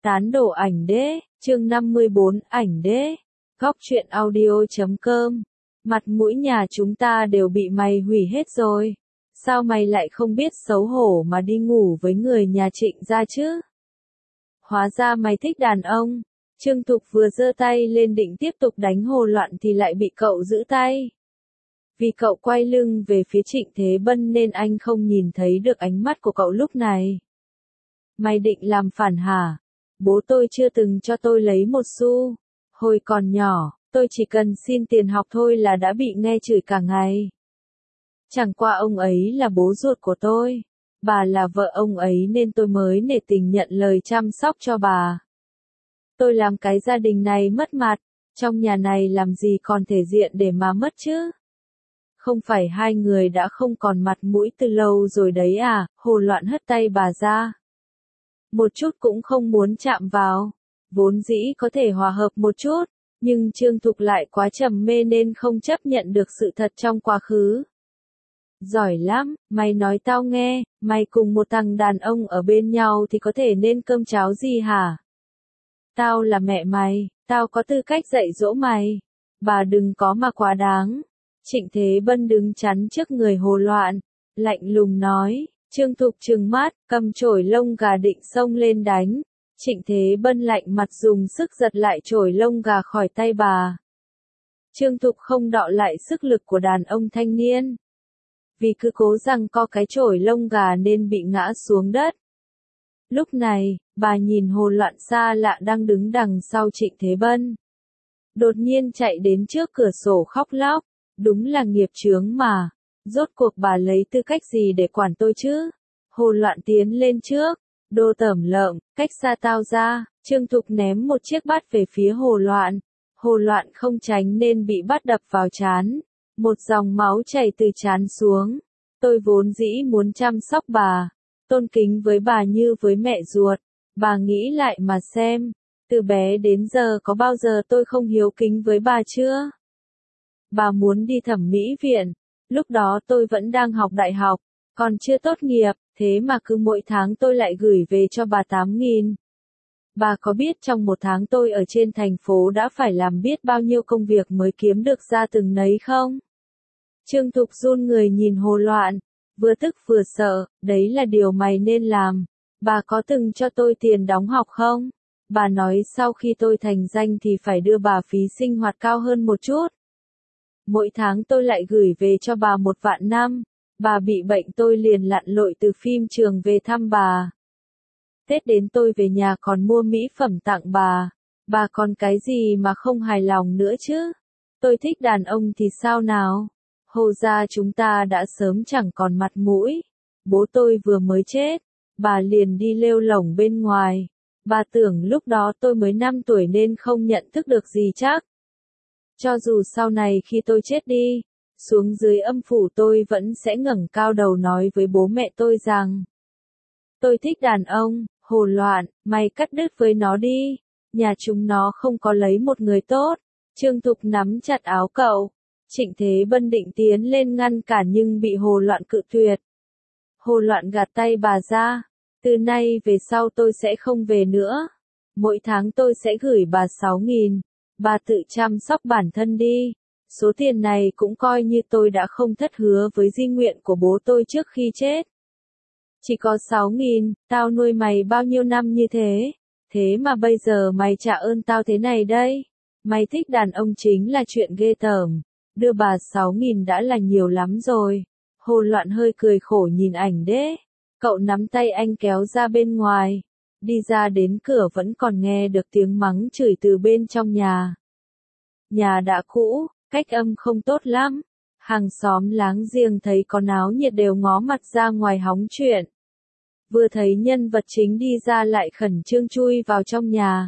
Tán đổ ảnh đế, chương 54, ảnh đế. Góc truyện audio.com. Mặt mũi nhà chúng ta đều bị mày hủy hết rồi. Sao mày lại không biết xấu hổ mà đi ngủ với người nhà Trịnh gia chứ? Hóa ra mày thích đàn ông. Trương Thục vừa giơ tay lên định tiếp tục đánh Hồ Loạn thì lại bị cậu giữ tay. Vì cậu quay lưng về phía Trịnh Thế Bân nên anh không nhìn thấy được ánh mắt của cậu lúc này. Mày định làm phản hả? Bố tôi chưa từng cho tôi lấy một xu. Hồi còn nhỏ, tôi chỉ cần xin tiền học thôi là đã bị nghe chửi cả ngày. Chẳng qua ông ấy là bố ruột của tôi. Bà là vợ ông ấy nên tôi mới nể tình nhận lời chăm sóc cho bà. Tôi làm cái gia đình này mất mặt, trong nhà này làm gì còn thể diện để mà mất chứ? Không phải hai người đã không còn mặt mũi từ lâu rồi đấy à? Hồ Loạn hất tay bà ra. Một chút cũng không muốn chạm vào. Vốn dĩ có thể hòa hợp một chút, nhưng Trương Thục lại quá trầm mê nên không chấp nhận được sự thật trong quá khứ. Giỏi lắm, mày nói tao nghe, mày cùng một thằng đàn ông ở bên nhau thì có thể nên cơm cháo gì hả? Tao là mẹ mày, tao có tư cách dạy dỗ mày. Bà đừng có mà quá đáng. Trịnh Thế Bân đứng chắn trước người Hồ Loạn, lạnh lùng nói. Trương Thục trừng mắt, cầm chổi lông gà định xông lên đánh. Trịnh Thế Bân lạnh mặt dùng sức giật lại chổi lông gà khỏi tay bà. Trương Thục không đọ lại sức lực của đàn ông thanh niên. Vì cứ cố giằng co cái chổi lông gà nên bị ngã xuống đất. Lúc này, bà nhìn Hồ Loạn xa lạ đang đứng đằng sau Trịnh Thế Bân. Đột nhiên chạy đến trước cửa sổ khóc lóc. Đúng là nghiệp chướng mà. Rốt cuộc bà lấy tư cách gì để quản tôi chứ? Hồ Loạn tiến lên trước. Đồ tởm lợm, cách xa tao ra. Trương Thục ném một chiếc bát về phía Hồ Loạn. Hồ Loạn không tránh nên bị bát đập vào trán. Một dòng máu chảy từ trán xuống. Tôi vốn dĩ muốn chăm sóc bà. Tôn kính với bà như với mẹ ruột. Bà nghĩ lại mà xem. Từ bé đến giờ có bao giờ tôi không hiếu kính với bà chưa? Bà muốn đi thẩm mỹ viện. Lúc đó tôi vẫn đang học đại học, còn chưa tốt nghiệp, thế mà cứ mỗi tháng tôi lại gửi về cho bà 8.000. Bà có biết trong một tháng tôi ở trên thành phố đã phải làm biết bao nhiêu công việc mới kiếm được ra từng nấy không? Trương Thục run người nhìn Hồ Loạn, vừa tức vừa sợ, đấy là điều mày nên làm. Bà có từng cho tôi tiền đóng học không? Bà nói sau khi tôi thành danh thì phải đưa bà phí sinh hoạt cao hơn một chút. Mỗi tháng tôi lại gửi về cho bà 1.000.000. Bà bị bệnh tôi liền lặn lội từ phim trường về thăm bà. Tết đến tôi về nhà còn mua mỹ phẩm tặng bà. Bà còn cái gì mà không hài lòng nữa chứ? Tôi thích đàn ông thì sao nào? Hồ gia chúng ta đã sớm chẳng còn mặt mũi. Bố tôi vừa mới chết. Bà liền đi lêu lổng bên ngoài. Bà tưởng lúc đó tôi mới 5 tuổi nên không nhận thức được gì chắc. Cho dù sau này khi tôi chết đi, xuống dưới âm phủ tôi vẫn sẽ ngẩng cao đầu nói với bố mẹ tôi rằng tôi thích đàn ông. Hồ Loạn, mày cắt đứt với nó đi. Nhà chúng nó không có lấy một người tốt. Trương Thục nắm chặt áo cậu. Trịnh Thế Bân định tiến lên ngăn cản nhưng bị Hồ Loạn cự tuyệt. Hồ Loạn gạt tay bà ra. Từ nay về sau tôi sẽ không về nữa. Mỗi tháng tôi sẽ gửi bà 6.000. Bà tự chăm sóc bản thân đi. Số tiền này cũng coi như tôi đã không thất hứa với di nguyện của bố tôi trước khi chết. Chỉ có 6.000, tao nuôi mày bao nhiêu năm như thế. Thế mà bây giờ mày trả ơn tao thế này đây. Mày thích đàn ông chính là chuyện ghê tởm. Đưa bà 6.000 đã là nhiều lắm rồi. Hồ Loạn hơi cười khổ nhìn ảnh đế. Cậu nắm tay anh kéo ra bên ngoài. Đi ra đến cửa vẫn còn nghe được tiếng mắng chửi từ bên trong nhà. Nhà đã cũ, cách âm không tốt lắm. Hàng xóm láng giềng thấy có náo nhiệt đều ngó mặt ra ngoài hóng chuyện. Vừa thấy nhân vật chính đi ra lại khẩn trương chui vào trong nhà.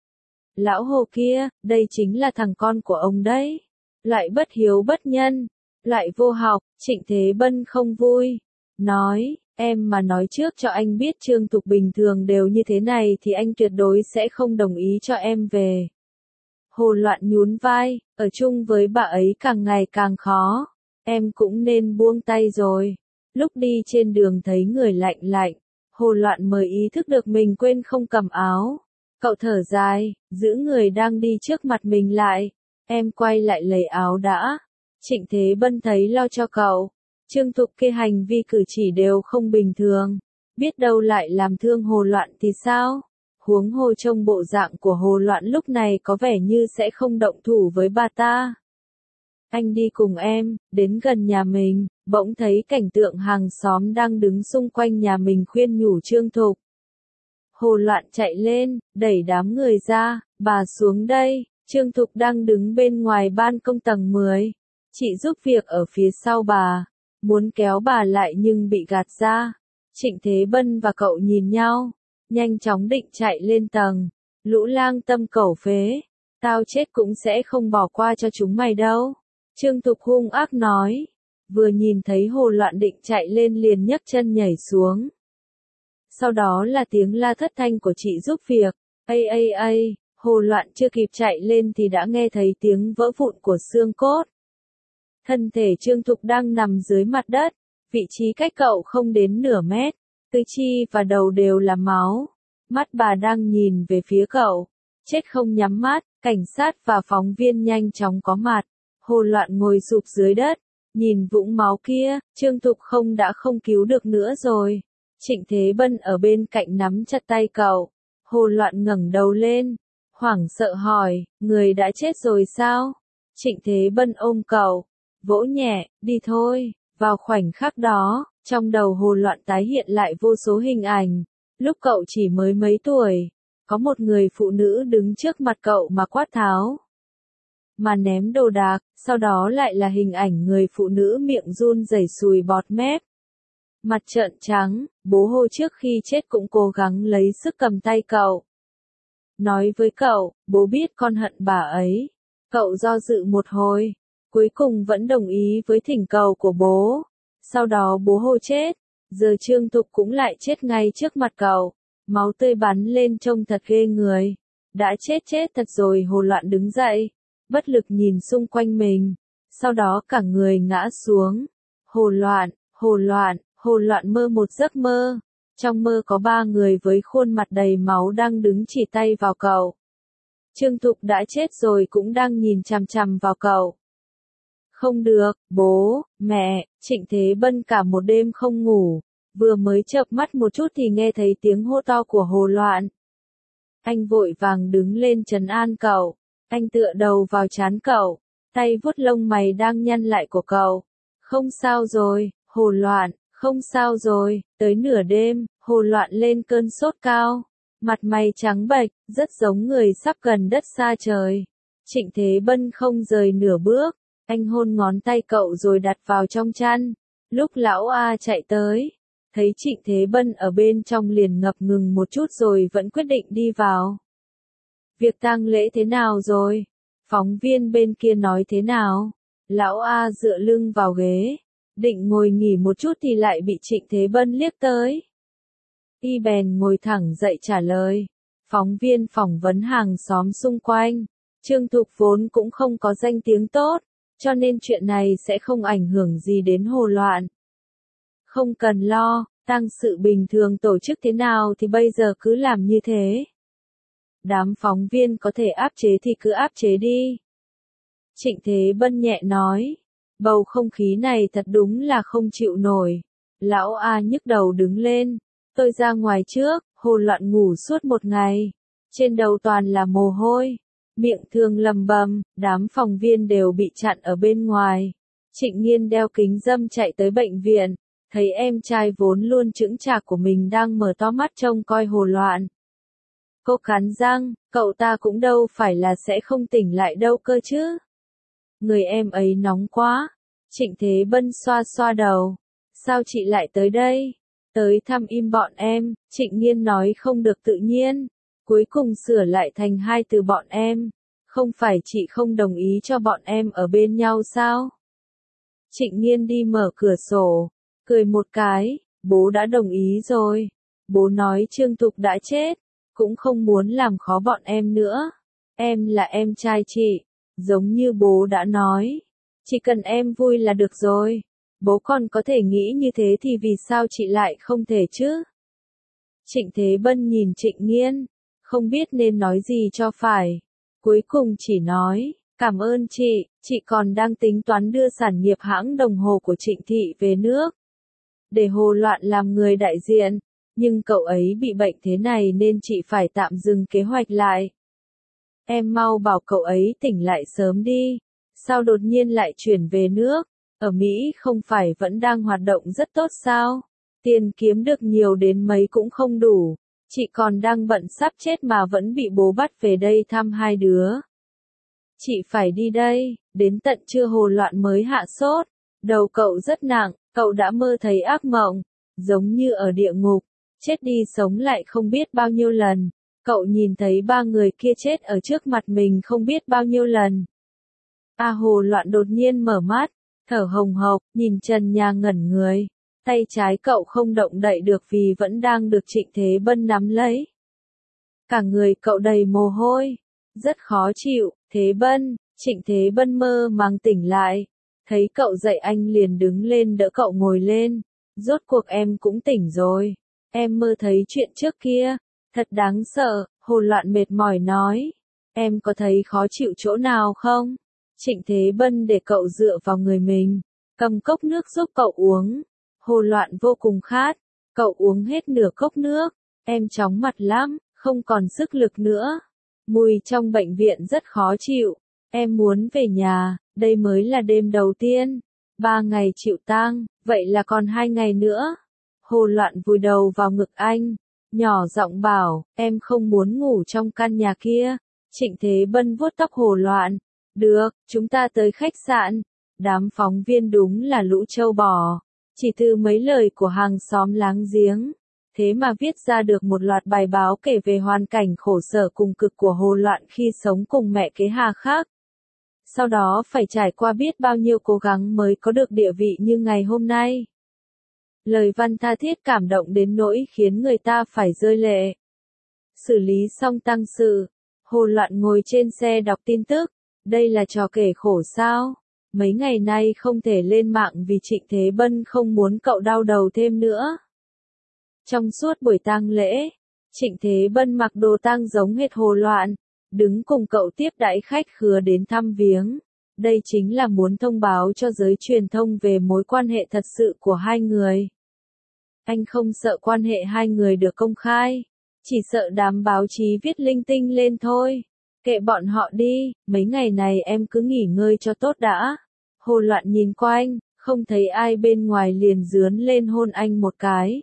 Lão Hồ kia, đây chính là thằng con của ông đấy. Lại bất hiếu bất nhân, lại vô học. Trịnh Thế Bân không vui. Nói, em mà nói trước cho anh biết Trương Thục bình thường đều như thế này thì anh tuyệt đối sẽ không đồng ý cho em về. Hồ Loạn nhún vai, ở chung với bà ấy càng ngày càng khó. Em cũng nên buông tay rồi. Lúc đi trên đường thấy người lạnh lạnh. Hồ Loạn mới ý thức được mình quên không cầm áo. Cậu thở dài, giữ người đang đi trước mặt mình lại. Em quay lại lấy áo đã. Trịnh Thế Bân thấy lo cho cậu. Trương Thục kia hành vi cử chỉ đều không bình thường. Biết đâu lại làm thương Hồ Loạn thì sao? Huống hồ trông bộ dạng của Hồ Loạn lúc này có vẻ như sẽ không động thủ với bà ta. Anh đi cùng em, đến gần nhà mình, bỗng thấy cảnh tượng hàng xóm đang đứng xung quanh nhà mình khuyên nhủ Trương Thục. Hồ Loạn chạy lên, đẩy đám người ra, bà xuống đây. Trương Thục đang đứng bên ngoài ban công tầng 10. Chị giúp việc ở phía sau bà, muốn kéo bà lại nhưng bị gạt ra. Trịnh Thế Bân và cậu nhìn nhau, nhanh chóng định chạy lên tầng. Lũ lang tâm cẩu phế, tao chết cũng sẽ không bỏ qua cho chúng mày đâu. Trương Thục hung ác nói, vừa nhìn thấy Hồ Loạn định chạy lên liền nhấc chân nhảy xuống. Sau đó là tiếng la thất thanh của chị giúp việc. Ây, Hồ Loạn chưa kịp chạy lên thì đã nghe thấy tiếng vỡ vụn của xương cốt. Thân thể Trương Thục đang nằm dưới mặt đất, vị trí cách cậu không đến nửa mét, tứ chi và đầu đều là máu. Mắt bà đang nhìn về phía cậu, chết không nhắm mắt, cảnh sát và phóng viên nhanh chóng có mặt. Hồ Loạn ngồi sụp dưới đất, nhìn vũng máu kia, Trương Thục đã không cứu được nữa rồi. Trịnh Thế Bân ở bên cạnh nắm chặt tay cậu. Hồ Loạn ngẩng đầu lên, hoảng sợ hỏi, người đã chết rồi sao? Trịnh Thế Bân ôm cậu, vỗ nhẹ, đi thôi. Vào khoảnh khắc đó, trong đầu Hồ Loạn tái hiện lại vô số hình ảnh. Lúc cậu chỉ mới mấy tuổi, có một người phụ nữ đứng trước mặt cậu mà quát tháo, mà ném đồ đạc, sau đó lại là hình ảnh người phụ nữ miệng run rẩy sùi bọt mép. Mặt trợn trắng, bố Hồ trước khi chết cũng cố gắng lấy sức cầm tay cậu. Nói với cậu, bố biết con hận bà ấy. Cậu do dự một hồi, cuối cùng vẫn đồng ý với thỉnh cầu của bố. Sau đó bố Hồ chết, giờ Trương Thục cũng lại chết ngay trước mặt cậu. Máu tươi bắn lên trông thật ghê người. Đã chết thật rồi. Hồ Loạn đứng dậy, bất lực nhìn xung quanh mình. Sau đó cả người ngã xuống. Hồ Loạn mơ một giấc mơ. Trong mơ có 3 người với khuôn mặt đầy máu đang đứng chỉ tay vào cậu. Trương Thục đã chết rồi cũng đang nhìn chằm chằm vào cậu. Không được, bố, mẹ, Trịnh Thế Bân cả một đêm không ngủ. Vừa mới chợp mắt một chút thì nghe thấy tiếng hô to của Hồ Loạn. Anh vội vàng đứng lên trấn an cậu. Anh tựa đầu vào trán cậu, tay vuốt lông mày đang nhăn lại của cậu. Không sao rồi, Hồ Loạn, không sao rồi. Tới nửa đêm, Hồ Loạn lên cơn sốt cao. Mặt mày trắng bệch, rất giống người sắp gần đất xa trời. Trịnh Thế Bân không rời nửa bước. Anh hôn ngón tay cậu rồi đặt vào trong chăn. Lúc lão A chạy tới, thấy Trịnh Thế Bân ở bên trong liền ngập ngừng một chút rồi vẫn quyết định đi vào. Việc tang lễ thế nào rồi? Phóng viên bên kia nói thế nào? Lão A dựa lưng vào ghế, định ngồi nghỉ một chút thì lại bị Trịnh Thế Bân liếc tới. Y bèn ngồi thẳng dậy trả lời. Phóng viên phỏng vấn hàng xóm xung quanh. Trương Thục vốn cũng không có danh tiếng tốt, cho nên chuyện này sẽ không ảnh hưởng gì đến Hồ Loạn. Không cần lo, tang sự bình thường tổ chức thế nào thì bây giờ cứ làm như thế. Đám phóng viên có thể áp chế thì cứ áp chế đi. Trịnh Thế Bân nhẹ nói. Bầu không khí này thật đúng là không chịu nổi. Lão A nhức đầu đứng lên. Tôi ra ngoài trước. Hồ Loạn ngủ suốt một ngày. Trên đầu toàn là mồ hôi. Miệng thương lầm bầm. Đám phóng viên đều bị chặn ở bên ngoài. Trịnh Nghiên đeo kính râm chạy tới bệnh viện. Thấy em trai vốn luôn chững chạc của mình đang mở to mắt trông coi Hồ Loạn. Cô cắn răng, cậu ta cũng đâu phải là sẽ không tỉnh lại đâu cơ chứ. Người em ấy nóng quá. Trịnh Thế Bân xoa xoa đầu. Sao chị lại tới đây? Tới thăm im bọn em. Trịnh Nghiên nói không được tự nhiên. Cuối cùng sửa lại thành 2 từ bọn em. Không phải chị không đồng ý cho bọn em ở bên nhau sao? Trịnh Nghiên đi mở cửa sổ, cười một cái. Bố đã đồng ý rồi. Bố nói Trương Thục đã chết. Cũng không muốn làm khó bọn em nữa. Em là em trai chị. Giống như bố đã nói. Chỉ cần em vui là được rồi. Bố còn có thể nghĩ như thế thì vì sao chị lại không thể chứ? Trịnh Thế Bân nhìn Trịnh Nghiên. không biết nên nói gì cho phải. Cuối cùng chỉ nói, cảm ơn chị còn đang tính toán đưa sản nghiệp hãng đồng hồ của Trịnh Thị về nước. Để Hồ Loạn làm người đại diện, nhưng cậu ấy bị bệnh thế này nên chị phải tạm dừng kế hoạch lại. Em mau bảo cậu ấy tỉnh lại sớm đi, sao đột nhiên lại chuyển về nước, ở Mỹ không phải vẫn đang hoạt động rất tốt sao, tiền kiếm được nhiều đến mấy cũng không đủ, chị còn đang bận sắp chết mà vẫn bị bố bắt về đây thăm hai đứa. Chị phải đi đây, đến tận trưa Hồ Loạn mới hạ sốt, đầu cậu rất nặng, cậu đã mơ thấy ác mộng, giống như ở địa ngục, chết đi sống lại không biết bao nhiêu lần, cậu nhìn thấy ba người kia chết ở trước mặt mình không biết bao nhiêu lần. Hồ Loạn đột nhiên mở mắt, thở hồng hộc, nhìn trần nhà ngẩn người, tay trái cậu không động đậy được vì vẫn đang được Trịnh Thế Bân nắm lấy. Cả người cậu đầy mồ hôi, rất khó chịu. Thế Bân, Trịnh Thế Bân mơ màng tỉnh lại, thấy cậu dậy anh liền đứng lên đỡ cậu ngồi lên, rốt cuộc em cũng tỉnh rồi, em mơ thấy chuyện trước kia, thật đáng sợ, Hồ Loạn mệt mỏi nói, em có thấy khó chịu chỗ nào không? Trịnh Thế Bân để cậu dựa vào người mình, cầm cốc nước giúp cậu uống, Hồ Loạn vô cùng khát, cậu uống hết nửa cốc nước, em chóng mặt lắm, không còn sức lực nữa. Mùi trong bệnh viện rất khó chịu, em muốn về nhà, đây mới là đêm đầu tiên, 3 ngày chịu tang, vậy là còn 2 ngày nữa. Hồ Loạn vùi đầu vào ngực anh, nhỏ giọng bảo, em không muốn ngủ trong căn nhà kia. Trịnh Thế Bân vuốt tóc Hồ Loạn, được, chúng ta tới khách sạn. Đám phóng viên đúng là lũ trâu bò, chỉ từ mấy lời của hàng xóm láng giếng. Thế mà viết ra được một loạt bài báo kể về hoàn cảnh khổ sở cùng cực của Hồ Loạn khi sống cùng mẹ kế Hà Khắc. Sau đó phải trải qua biết bao nhiêu cố gắng mới có được địa vị như ngày hôm nay. Lời văn tha thiết cảm động đến nỗi khiến người ta phải rơi lệ. Xử lý xong tang sự, Hồ Loạn ngồi trên xe đọc tin tức, đây là trò kể khổ sao? Mấy ngày nay không thể lên mạng vì Trịnh Thế Bân không muốn cậu đau đầu thêm nữa. Trong suốt buổi tang lễ, Trịnh Thế Bân mặc đồ tang giống hệt Hồ Loạn, đứng cùng cậu tiếp đãi khách khứa đến thăm viếng. Đây chính là muốn thông báo cho giới truyền thông về mối quan hệ thật sự của hai người. Anh không sợ quan hệ hai người được công khai, chỉ sợ đám báo chí viết linh tinh lên thôi. Kệ bọn họ đi, mấy ngày này em cứ nghỉ ngơi cho tốt đã. Hồ Loạn nhìn quanh, không thấy ai bên ngoài liền rướn lên hôn anh một cái.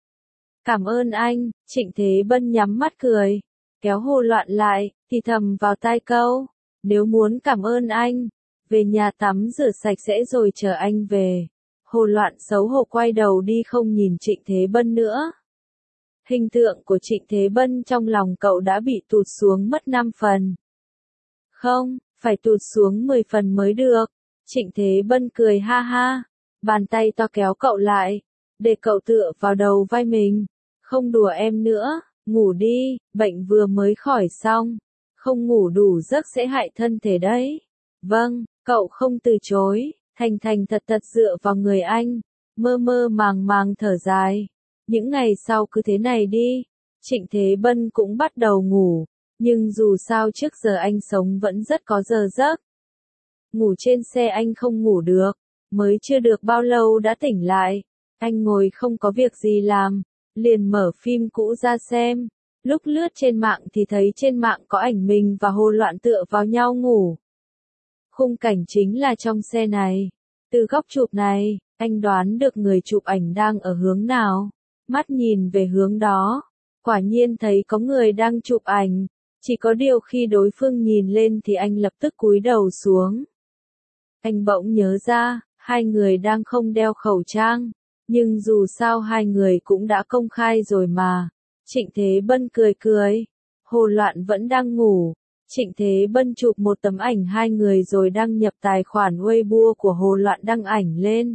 Cảm ơn anh, Trịnh Thế Bân nhắm mắt cười, kéo Hồ Loạn lại, thì thầm vào tai câu, nếu muốn cảm ơn anh, về nhà tắm rửa sạch sẽ rồi chờ anh về. Hồ Loạn xấu hổ quay đầu đi không nhìn Trịnh Thế Bân nữa. Hình tượng của Trịnh Thế Bân trong lòng cậu đã bị tụt xuống mất 5 phần. Không, phải tụt xuống 10 phần mới được. Trịnh Thế Bân cười ha ha, bàn tay to kéo cậu lại, để cậu tựa vào đầu vai mình. Không đùa em nữa, ngủ đi, bệnh vừa mới khỏi xong. Không ngủ đủ giấc sẽ hại thân thể đấy. Vâng, cậu không từ chối, thành thành thật thật dựa vào người anh, mơ mơ màng màng thở dài. Những ngày sau cứ thế này đi, Trịnh Thế Bân cũng bắt đầu ngủ, nhưng dù sao trước giờ anh sống vẫn rất có giờ giấc. Ngủ trên xe anh không ngủ được, mới chưa được bao lâu đã tỉnh lại, anh ngồi không có việc gì làm, liền mở phim cũ ra xem, lúc lướt trên mạng thì thấy trên mạng có ảnh mình và Hồ Loạn tựa vào nhau ngủ. Khung cảnh chính là trong xe này, từ góc chụp này, anh đoán được người chụp ảnh đang ở hướng nào, mắt nhìn về hướng đó, quả nhiên thấy có người đang chụp ảnh, chỉ có điều khi đối phương nhìn lên thì anh lập tức cúi đầu xuống. Anh bỗng nhớ ra, hai người đang không đeo khẩu trang, nhưng dù sao hai người cũng đã công khai rồi mà. Trịnh Thế Bân cười cười, Hồ Loạn vẫn đang ngủ. Trịnh Thế Bân chụp một tấm ảnh hai người rồi đăng nhập tài khoản Weibo của Hồ Loạn đăng ảnh lên.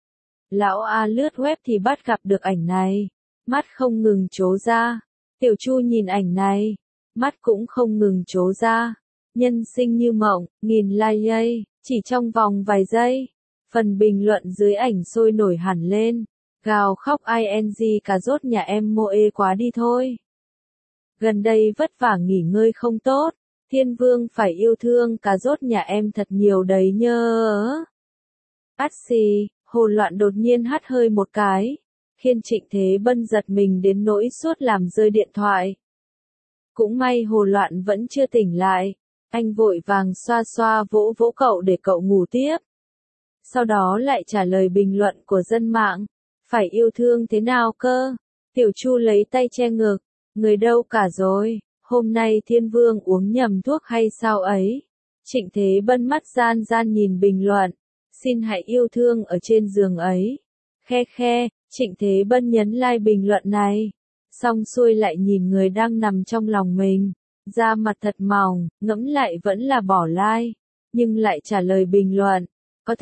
Lão A lướt web thì bắt gặp được ảnh này, mắt không ngừng trố ra. Tiểu Chu nhìn ảnh này, mắt cũng không ngừng trố ra. Nhân sinh như mộng, nghìn like, chỉ trong vòng vài giây. Phần bình luận dưới ảnh sôi nổi hẳn lên. Gào khóc ing cà rốt nhà em mô ê quá đi thôi. Gần đây vất vả nghỉ ngơi không tốt, Thiên Vương phải yêu thương cà rốt nhà em thật nhiều đấy nhớ. Át xì, Hồ Loạn đột nhiên hắt hơi một cái, khiến Trịnh Thế Bân giật mình đến nỗi suốt làm rơi điện thoại. Cũng may Hồ Loạn vẫn chưa tỉnh lại, anh vội vàng xoa xoa vỗ vỗ cậu để cậu ngủ tiếp. Sau đó lại trả lời bình luận của dân mạng, phải yêu thương thế nào cơ? Tiểu Chu lấy tay che ngực, người đâu cả rồi, hôm nay Thiên Vương uống nhầm thuốc hay sao ấy? Trịnh Thế Bân mắt gian gian nhìn bình luận, xin hãy yêu thương ở trên giường ấy. Khe khe, Trịnh Thế Bân nhấn like bình luận này, xong xuôi lại nhìn người đang nằm trong lòng mình, da mặt thật mỏng, ngẫm lại vẫn là bỏ like, nhưng lại trả lời bình luận. Có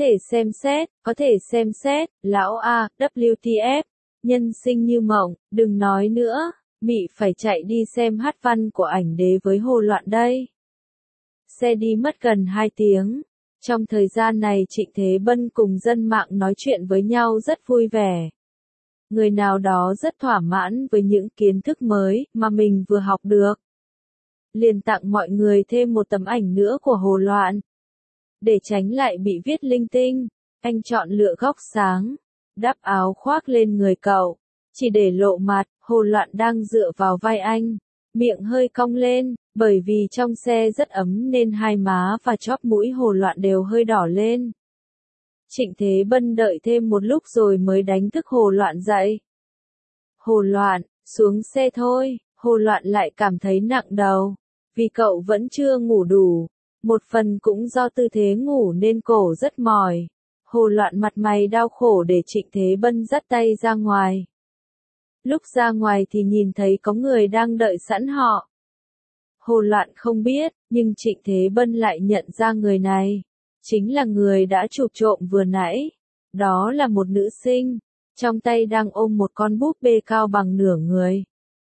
thể xem xét, lão A, WTF, nhân sinh như mộng, đừng nói nữa, mị phải chạy đi xem hát văn của ảnh đế với Hồ Loạn đây. Xe đi mất gần 2 tiếng. Trong thời gian này Trịnh Thế Bân cùng dân mạng nói chuyện với nhau rất vui vẻ. Người nào đó rất thỏa mãn với những kiến thức mới mà mình vừa học được. Liền tặng mọi người thêm một tấm ảnh nữa của Hồ Loạn. Để tránh lại bị viết linh tinh, anh chọn lựa góc sáng, đắp áo khoác lên người cậu, chỉ để lộ mặt. Hồ Loạn đang dựa vào vai anh, miệng hơi cong lên, bởi vì trong xe rất ấm nên hai má và chóp mũi Hồ Loạn đều hơi đỏ lên. Trịnh Thế Bân đợi thêm một lúc rồi mới đánh thức Hồ Loạn dậy. Hồ Loạn, xuống xe thôi. Hồ Loạn lại cảm thấy nặng đầu, vì cậu vẫn chưa ngủ đủ. Một phần cũng do tư thế ngủ nên cổ rất mỏi. Hồ Loạn mặt mày đau khổ để Trịnh Thế Bân dắt tay ra ngoài. Lúc ra ngoài thì nhìn thấy có người đang đợi sẵn họ. Hồ Loạn không biết, nhưng Trịnh Thế Bân lại nhận ra người này. Chính là người đã chụp trộm vừa nãy. Đó là một nữ sinh, trong tay đang ôm một con búp bê cao bằng nửa người.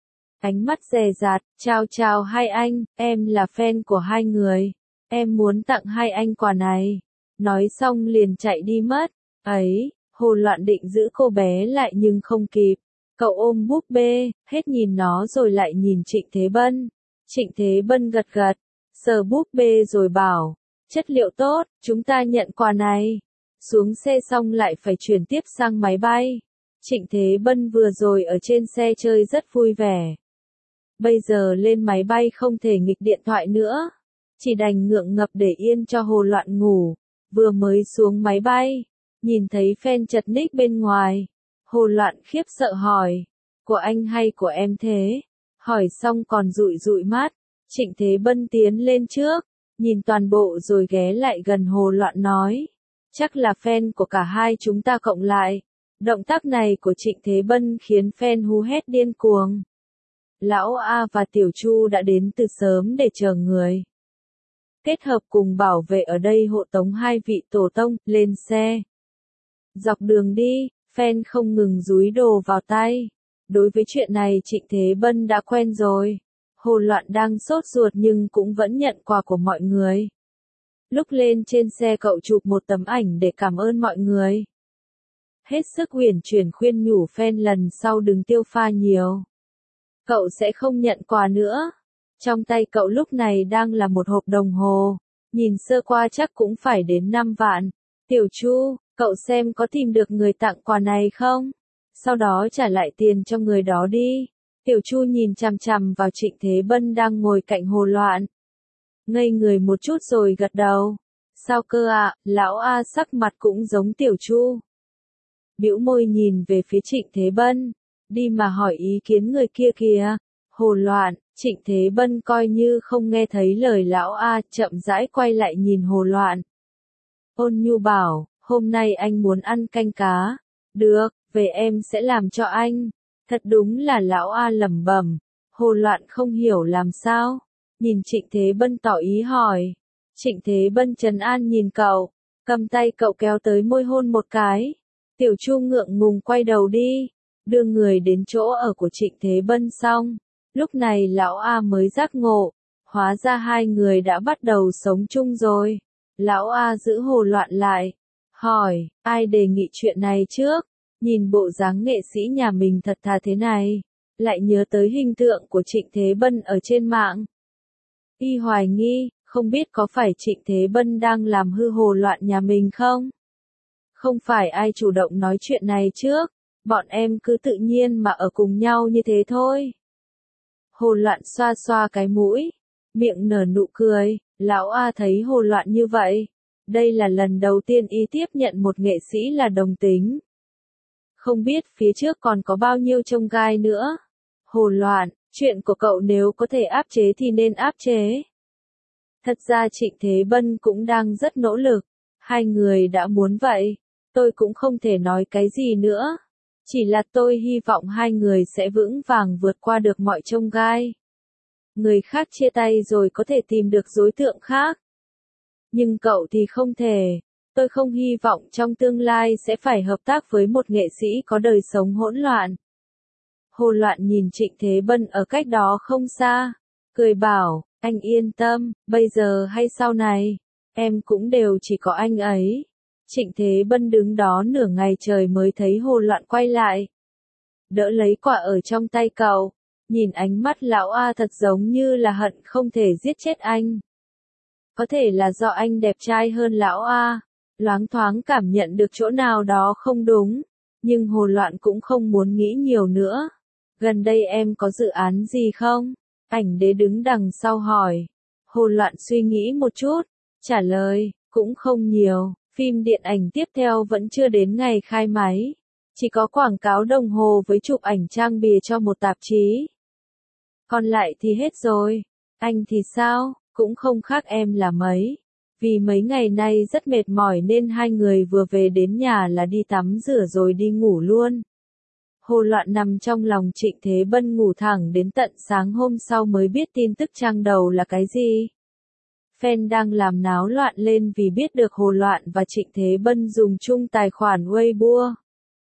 Ánh mắt dè dặt, chào hai anh, em là fan của hai người. Em muốn tặng hai anh quà này. Nói xong liền chạy đi mất. Ấy, Hồ Loạn định giữ cô bé lại nhưng không kịp. Cậu ôm búp bê, hết nhìn nó rồi lại nhìn Trịnh Thế Bân. Trịnh Thế Bân gật gật, sờ búp bê rồi bảo, chất liệu tốt, chúng ta nhận quà này. Xuống xe xong lại phải chuyển tiếp sang máy bay. Trịnh Thế Bân vừa rồi ở trên xe chơi rất vui vẻ. Bây giờ lên máy bay không thể nghịch điện thoại nữa. Chỉ đành ngượng ngập để yên cho Hồ Loạn ngủ. Vừa mới xuống máy bay, nhìn thấy fan chật ních bên ngoài. Hồ Loạn khiếp sợ hỏi, của anh hay của em thế? Hỏi xong còn dụi dụi mắt. Trịnh Thế Bân tiến lên trước, nhìn toàn bộ rồi ghé lại gần Hồ Loạn nói, chắc là fan của cả hai chúng ta cộng lại. Động tác này của Trịnh Thế Bân khiến fan hú hét điên cuồng. Lão A và Tiểu Chu đã đến từ sớm để chờ người. Kết hợp cùng bảo vệ ở đây hộ tống hai vị tổ tông, lên xe. Dọc đường đi, fan không ngừng dúi đồ vào tay. Đối với chuyện này Trịnh Thế Bân đã quen rồi. Hồ Loạn đang sốt ruột nhưng cũng vẫn nhận quà của mọi người. Lúc lên trên xe cậu chụp một tấm ảnh để cảm ơn mọi người. Hết sức uyển chuyển khuyên nhủ fan lần sau đừng tiêu pha nhiều. Cậu sẽ không nhận quà nữa. Trong tay cậu lúc này đang là một hộp đồng hồ. Nhìn sơ qua chắc cũng phải đến 5 vạn. Tiểu Chu, cậu xem có tìm được người tặng quà này không? Sau đó trả lại tiền cho người đó đi. Tiểu Chu nhìn chằm chằm vào Trịnh Thế Bân đang ngồi cạnh Hồ Loạn. Ngây người một chút rồi gật đầu. Sao cơ ạ, lão A sắc mặt cũng giống Tiểu Chu. Bĩu môi nhìn về phía Trịnh Thế Bân. Đi mà hỏi ý kiến người kia kìa. Hồ Loạn, Trịnh Thế Bân coi như không nghe thấy lời lão A, chậm rãi quay lại nhìn Hồ Loạn. Ôn nhu bảo, hôm nay anh muốn ăn canh cá. Được, về em sẽ làm cho anh. Thật đúng là lão A lẩm bẩm. Hồ Loạn không hiểu làm sao. Nhìn Trịnh Thế Bân tỏ ý hỏi. Trịnh Thế Bân trấn an nhìn cậu. Cầm tay cậu kéo tới môi hôn một cái. Tiểu Chu ngượng ngùng quay đầu đi. Đưa người đến chỗ ở của Trịnh Thế Bân xong. Lúc này lão A mới giác ngộ. Hóa ra hai người đã bắt đầu sống chung rồi. Lão A giữ Hồ Loạn lại. Hỏi, ai đề nghị chuyện này trước? Nhìn bộ dáng nghệ sĩ nhà mình thật thà thế này. lại nhớ tới hình tượng của Trịnh Thế Bân ở trên mạng. Y hoài nghi, không biết có phải Trịnh Thế Bân đang làm hư hồ loạn nhà mình không? Không phải ai chủ động nói chuyện này trước, bọn em cứ tự nhiên mà ở cùng nhau như thế thôi. Hồ Loạn xoa xoa cái mũi, miệng nở nụ cười, lão A thấy Hồ Loạn như vậy. Đây là lần đầu tiên y tiếp nhận một nghệ sĩ là đồng tính. Không biết phía trước còn có bao nhiêu chông gai nữa. Hồ Loạn, chuyện của cậu nếu có thể áp chế thì nên áp chế. Thật ra Trịnh Thế Bân cũng đang rất nỗ lực. Hai người đã muốn vậy, tôi cũng không thể nói cái gì nữa. Chỉ là tôi hy vọng hai người sẽ vững vàng vượt qua được mọi chông gai. Người khác chia tay rồi có thể tìm được đối tượng khác. Nhưng cậu thì không thể. Tôi không hy vọng trong tương lai sẽ phải hợp tác với một nghệ sĩ có đời sống hỗn loạn. Hồ Loạn nhìn Trịnh Thế Bân ở cách đó không xa, cười bảo, anh yên tâm, bây giờ hay sau này, em cũng đều chỉ có anh ấy. Trịnh Thế Bân đứng đó nửa ngày trời mới thấy Hồ Loạn quay lại. Đỡ lấy quả ở trong tay cậu, nhìn ánh mắt lão A thật giống như là hận không thể giết chết anh. Có thể là do anh đẹp trai hơn lão A, loáng thoáng cảm nhận được chỗ nào đó không đúng, nhưng Hồ Loạn cũng không muốn nghĩ nhiều nữa. Gần đây em có dự án gì không? Ảnh Đế đứng đằng sau hỏi. Hồ Loạn suy nghĩ một chút, trả lời, cũng không nhiều, phim điện ảnh tiếp theo vẫn chưa đến ngày khai máy. Chỉ có quảng cáo đồng hồ với chụp ảnh trang bìa cho một tạp chí. Còn lại thì hết rồi. Anh thì sao? Cũng không khác em là mấy. Vì mấy ngày nay rất mệt mỏi nên hai người vừa về đến nhà là đi tắm rửa rồi đi ngủ luôn. Hồ Loạn nằm trong lòng Trịnh Thế Bân ngủ thẳng đến tận sáng hôm sau mới biết tin tức trang đầu là cái gì. Fan đang làm náo loạn lên vì biết được Hồ Loạn và Trịnh Thế Bân dùng chung tài khoản Weibo.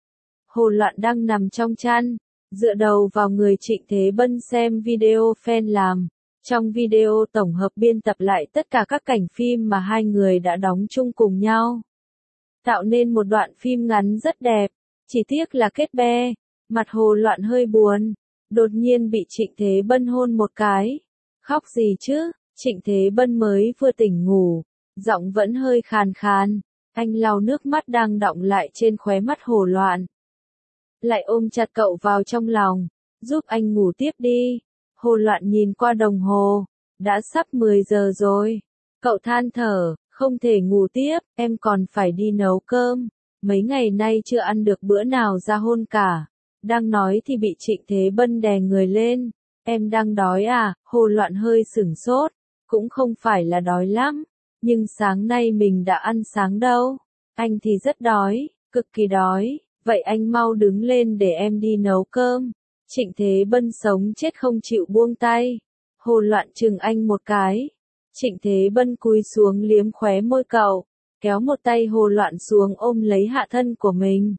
Hồ Loạn đang nằm trong chăn, dựa đầu vào người Trịnh Thế Bân xem video fan làm. Trong video tổng hợp biên tập lại tất cả các cảnh phim mà hai người đã đóng chung cùng nhau. Tạo nên một đoạn phim ngắn rất đẹp, chỉ tiếc là kết be. Mặt Hồ Loạn hơi buồn, đột nhiên bị Trịnh Thế Bân hôn một cái. Khóc gì chứ, Trịnh Thế Bân mới vừa tỉnh ngủ, giọng vẫn hơi khàn khàn. Anh lau nước mắt đang đọng lại trên khóe mắt Hồ Loạn. Lại ôm chặt cậu vào trong lòng, giúp anh ngủ tiếp đi. Hồ Loạn nhìn qua đồng hồ, đã sắp 10 giờ rồi. Cậu than thở, không thể ngủ tiếp, em còn phải đi nấu cơm. Mấy ngày nay chưa ăn được bữa nào ra hôn cả. Đang nói thì bị Trịnh Thế Bân đè người lên. Em đang đói à? Hồ Loạn hơi sửng sốt. Cũng không phải là đói lắm. Nhưng sáng nay mình đã ăn sáng đâu. Anh thì rất đói, cực kỳ đói. Vậy anh mau đứng lên để em đi nấu cơm. Trịnh Thế Bân sống chết không chịu buông tay. Hồ Loạn chừng anh một cái. Trịnh Thế Bân cúi xuống liếm khóe môi cậu, kéo một tay Hồ Loạn xuống ôm lấy hạ thân của mình.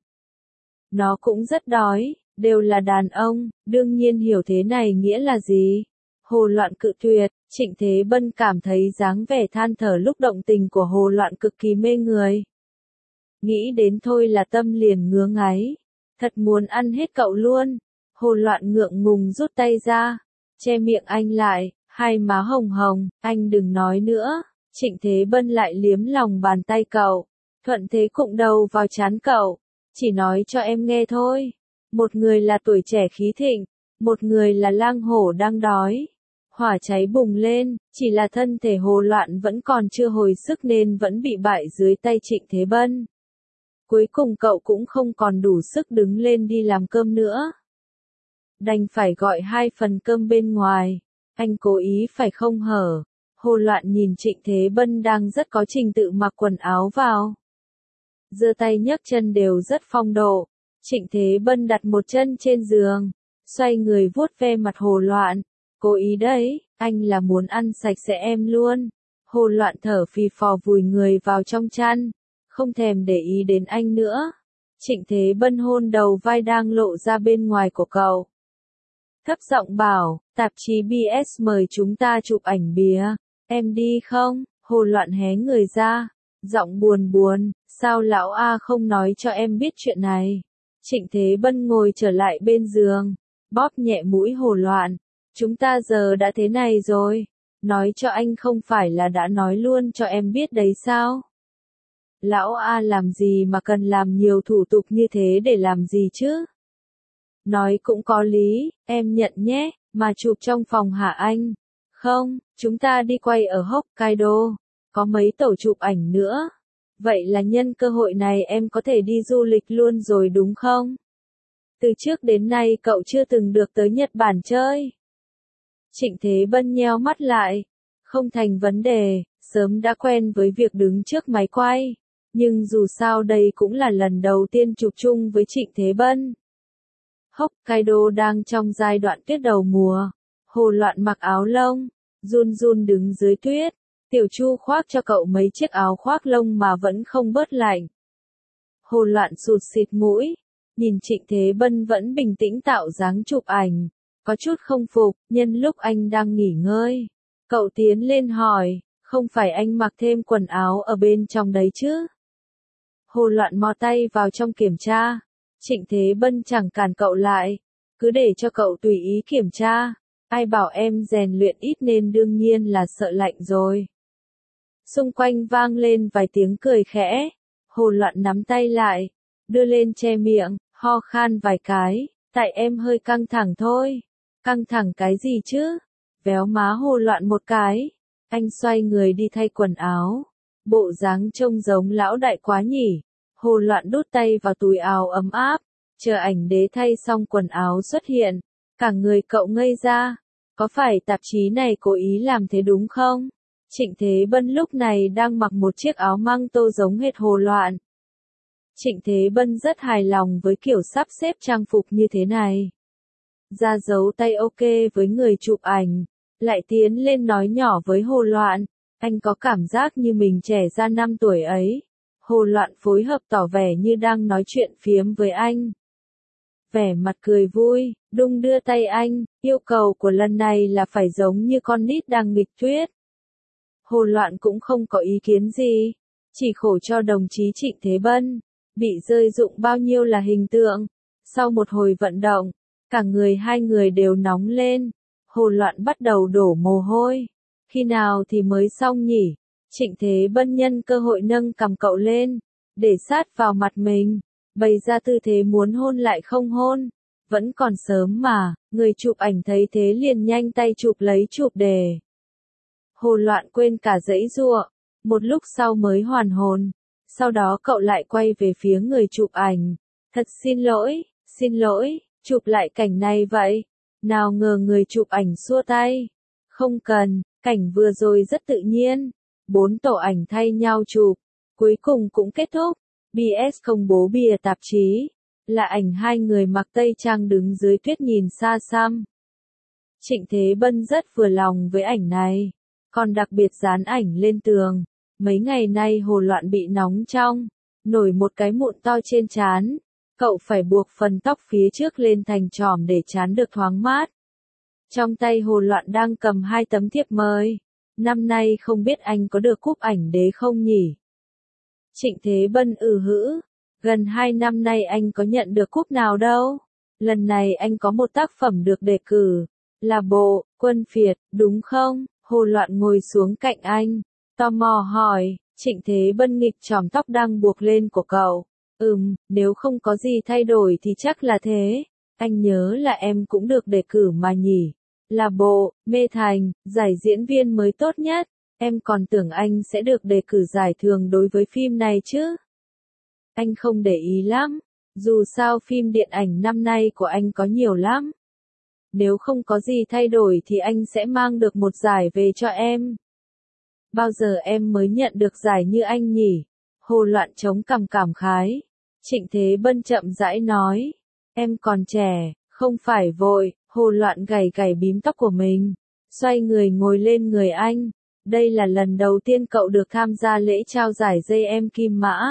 Nó cũng rất đói, đều là đàn ông, đương nhiên hiểu thế này nghĩa là gì. Hồ Loạn cự tuyệt, Trịnh Thế Bân cảm thấy dáng vẻ than thở lúc động tình của Hồ Loạn cực kỳ mê người. Nghĩ đến thôi là tâm liền ngứa ngáy, thật muốn ăn hết cậu luôn. Hồ Loạn ngượng ngùng rút tay ra, che miệng anh lại, hai má hồng hồng, anh đừng nói nữa. Trịnh Thế Bân lại liếm lòng bàn tay cậu, thuận thế cụng đầu vào trán cậu, chỉ nói cho em nghe thôi. Một người là tuổi trẻ khí thịnh, một người là lang hổ đang đói. Hỏa cháy bùng lên, chỉ là thân thể Hồ Loạn vẫn còn chưa hồi sức nên vẫn bị bại dưới tay Trịnh Thế Bân. Cuối cùng cậu cũng không còn đủ sức đứng lên đi làm cơm nữa. Đành phải gọi 2 phần cơm bên ngoài. Anh cố ý phải không hở. Hồ Loạn nhìn Trịnh Thế Bân đang rất có trình tự mặc quần áo vào. Giơ tay nhấc chân đều rất phong độ. Trịnh Thế Bân đặt một chân trên giường, xoay người vuốt ve mặt Hồ Loạn. Cố ý đấy, anh là muốn ăn sạch sẽ em luôn. Hồ Loạn thở phì phò vùi người vào trong chăn, không thèm để ý đến anh nữa. Trịnh Thế Bân hôn đầu vai đang lộ ra bên ngoài của cậu. Thấp giọng bảo, tạp chí BS mời chúng ta chụp ảnh bìa, em đi không? Hồ Loạn hé người ra, giọng buồn buồn, sao lão A không nói cho em biết chuyện này? Trịnh Thế Bân ngồi trở lại bên giường, bóp nhẹ mũi Hồ Loạn. Chúng ta giờ đã thế này rồi. Nói cho anh không phải là đã nói luôn cho em biết đấy sao? Lão A làm gì mà cần làm nhiều thủ tục như thế để làm gì chứ? Nói cũng có lý, em nhận nhé, mà chụp trong phòng hả anh? Không, chúng ta đi quay ở Hokkaido, có mấy tổ chụp ảnh nữa. Vậy là nhân cơ hội này em có thể đi du lịch luôn rồi đúng không? Từ trước đến nay cậu chưa từng được tới Nhật Bản chơi. Trịnh Thế Bân nheo mắt lại. Không thành vấn đề, sớm đã quen với việc đứng trước máy quay. Nhưng dù sao đây cũng là lần đầu tiên chụp chung với Trịnh Thế Bân. Hokkaido đang trong giai đoạn tuyết đầu mùa. Hồ Loạn mặc áo lông, run run đứng dưới tuyết. Tiểu Chu khoác cho cậu mấy chiếc áo khoác lông mà vẫn không bớt lạnh. Hồ Loạn sụt sịt mũi, nhìn Trịnh Thế Bân vẫn bình tĩnh tạo dáng chụp ảnh. Có chút không phục, nhân lúc anh đang nghỉ ngơi. Cậu tiến lên hỏi, không phải anh mặc thêm quần áo ở bên trong đấy chứ? Hồ Loạn mò tay vào trong kiểm tra. Trịnh Thế Bân chẳng cản cậu lại, cứ để cho cậu tùy ý kiểm tra. Ai bảo em rèn luyện ít nên đương nhiên là sợ lạnh rồi. Xung quanh vang lên vài tiếng cười khẽ. Hồ Loạn nắm tay lại, đưa lên che miệng, ho khan vài cái. Tại em hơi căng thẳng thôi. Căng thẳng cái gì chứ? Véo má Hồ Loạn một cái. Anh xoay người đi thay quần áo. Bộ dáng trông giống lão đại quá nhỉ. Hồ Loạn đút tay vào túi áo ấm áp. Chờ ảnh đế thay xong quần áo xuất hiện. Cả người cậu ngây ra. Có phải tạp chí này cố ý làm thế đúng không? Trịnh Thế Bân lúc này đang mặc một chiếc áo măng tô giống hệt Hồ Loạn. Trịnh Thế Bân rất hài lòng với kiểu sắp xếp trang phục như thế này. Ra dấu tay ok với người chụp ảnh, lại tiến lên nói nhỏ với Hồ Loạn, anh có cảm giác như mình trẻ ra 5 tuổi ấy. Hồ Loạn phối hợp tỏ vẻ như đang nói chuyện phiếm với anh. Vẻ mặt cười vui, đung đưa tay anh, yêu cầu của lần này là phải giống như con nít đang nghịch thuyết. Hồ Loạn cũng không có ý kiến gì, chỉ khổ cho đồng chí Trịnh Thế Bân, bị rơi rụng bao nhiêu là hình tượng. Sau một hồi vận động, cả người hai người đều nóng lên, Hồ Loạn bắt đầu đổ mồ hôi. Khi nào thì mới xong nhỉ? Trịnh Thế Bân nhân cơ hội nâng cằm cậu lên, để sát vào mặt mình, bày ra tư thế muốn hôn lại không hôn. Vẫn còn sớm mà, người chụp ảnh thấy thế liền nhanh tay chụp lấy chụp đề. Hồ Loạn quên cả giãy giụa, một lúc sau mới hoàn hồn. Sau đó cậu lại quay về phía người chụp ảnh. Thật xin lỗi, chụp lại cảnh này vậy. Nào ngờ người chụp ảnh xua tay. Không cần, cảnh vừa rồi rất tự nhiên. 4 tổ ảnh thay nhau chụp. Cuối cùng cũng kết thúc. BS công bố bìa tạp chí. Là ảnh hai người mặc tây trang đứng dưới tuyết nhìn xa xăm. Trịnh Thế Bân rất vừa lòng với ảnh này. Còn đặc biệt dán ảnh lên tường. Mấy ngày nay Hồ Loạn bị nóng trong. Nổi một cái mụn to trên trán. Cậu phải buộc phần tóc phía trước lên thành chòm để trán được thoáng mát. Trong tay Hồ Loạn đang cầm 2 tấm thiệp mời. Năm nay không biết anh có được cúp ảnh đế không nhỉ? Trịnh Thế Bân hữ. Gần 2 năm nay anh có nhận được cúp nào đâu. Lần này anh có một tác phẩm được đề cử. Là bộ, Quân Phiệt, đúng không? Hồ Loạn ngồi xuống cạnh anh. Tò mò hỏi, Trịnh Thế Bân nghịch chòm tóc đang buộc lên của cậu. Nếu không có gì thay đổi thì chắc là thế. Anh nhớ là em cũng được đề cử mà nhỉ. Là bộ, Mê Thành, giải diễn viên mới tốt nhất. Em còn tưởng anh sẽ được đề cử giải thưởng đối với phim này chứ. Anh không để ý lắm. Dù sao phim điện ảnh năm nay của anh có nhiều lắm. Nếu không có gì thay đổi thì anh sẽ mang được một giải về cho em. Bao giờ em mới nhận được giải như anh nhỉ? Hồ Loạn chống cằm cảm khái. Trịnh Thế Bân chậm rãi nói. Em còn trẻ, không phải vội. Hồ Loạn gảy gảy bím tóc của mình. Xoay người ngồi lên người anh. Đây là lần đầu tiên cậu được tham gia lễ trao giải dây em Kim Mã.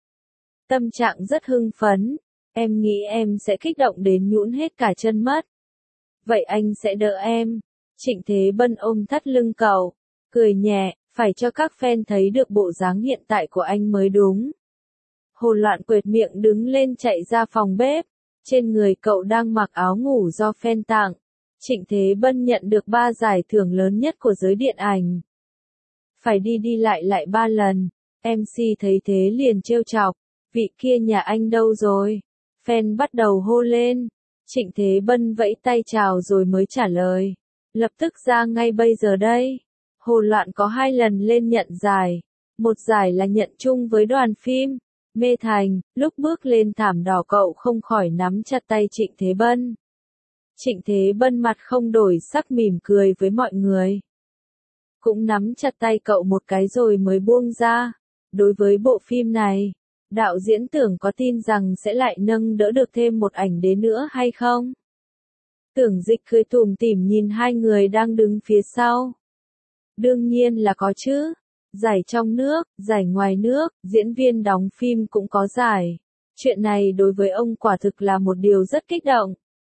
Tâm trạng rất hưng phấn. Em nghĩ em sẽ kích động đến nhũn hết cả chân mất. Vậy anh sẽ đỡ em. Trịnh Thế Bân ôm thắt lưng cậu. Cười nhẹ, phải cho các fan thấy được bộ dáng hiện tại của anh mới đúng. Hồ Loạn quệt miệng đứng lên chạy ra phòng bếp. Trên người cậu đang mặc áo ngủ do fan tặng. Trịnh Thế Bân nhận được 3 giải thưởng lớn nhất của giới điện ảnh. Phải đi đi lại 3 lần. MC thấy thế liền trêu chọc. Vị kia nhà anh đâu rồi? Fan bắt đầu hô lên. Trịnh Thế Bân vẫy tay chào rồi mới trả lời. Lập tức ra ngay bây giờ đây. Hồ Loạn có 2 lần lên nhận giải. Một giải là nhận chung với đoàn phim Mê Thành. Lúc bước lên thảm đỏ cậu không khỏi nắm chặt tay Trịnh Thế Bân. Trịnh Thế Bân mặt không đổi sắc mỉm cười với mọi người. Cũng nắm chặt tay cậu một cái rồi mới buông ra. Đối với bộ phim này, đạo diễn Tưởng có tin rằng sẽ lại nâng đỡ được thêm một ảnh đế nữa hay không? Tưởng Dịch cười tủm tỉm nhìn hai người đang đứng phía sau. Đương nhiên là có chứ. Giải trong nước, giải ngoài nước, diễn viên đóng phim cũng có giải. Chuyện này đối với ông quả thực là một điều rất kích động.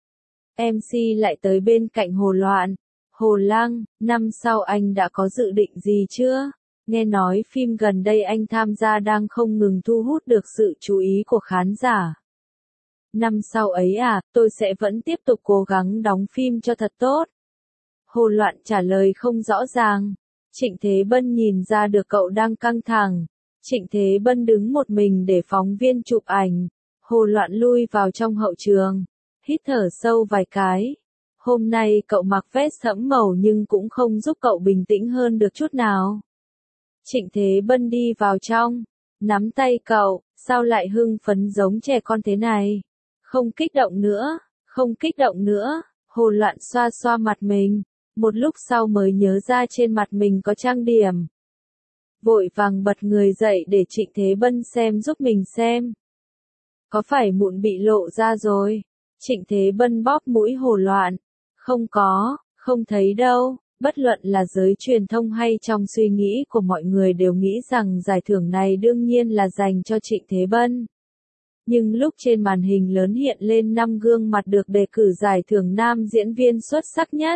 MC lại tới bên cạnh Hồ Loạn. Hồ Lăng, năm sau anh đã có dự định gì chưa? Nghe nói phim gần đây anh tham gia đang không ngừng thu hút được sự chú ý của khán giả. Năm sau ấy à, tôi sẽ vẫn tiếp tục cố gắng đóng phim cho thật tốt. Hồ Loạn trả lời không rõ ràng. Trịnh Thế Bân nhìn ra được cậu đang căng thẳng. Trịnh Thế Bân đứng một mình để phóng viên chụp ảnh. Hồ Loạn lui vào trong hậu trường. Hít thở sâu vài cái. Hôm nay cậu mặc vest sẫm màu nhưng cũng không giúp cậu bình tĩnh hơn được chút nào. Trịnh Thế Bân đi vào trong. Nắm tay cậu, sao lại hưng phấn giống trẻ con thế này? Không kích động nữa, không kích động nữa. Hồ Loạn xoa xoa mặt mình. Một lúc sau mới nhớ ra trên mặt mình có trang điểm. Vội vàng bật người dậy để Trịnh Thế Bân xem giúp mình xem. Có phải mụn bị lộ ra rồi? Trịnh Thế Bân bóp mũi Hồ Loạn. Không có, không thấy đâu. Bất luận là giới truyền thông hay trong suy nghĩ của mọi người đều nghĩ rằng giải thưởng này đương nhiên là dành cho Trịnh Thế Bân. Nhưng lúc trên màn hình lớn hiện lên 5 gương mặt được đề cử giải thưởng nam diễn viên xuất sắc nhất.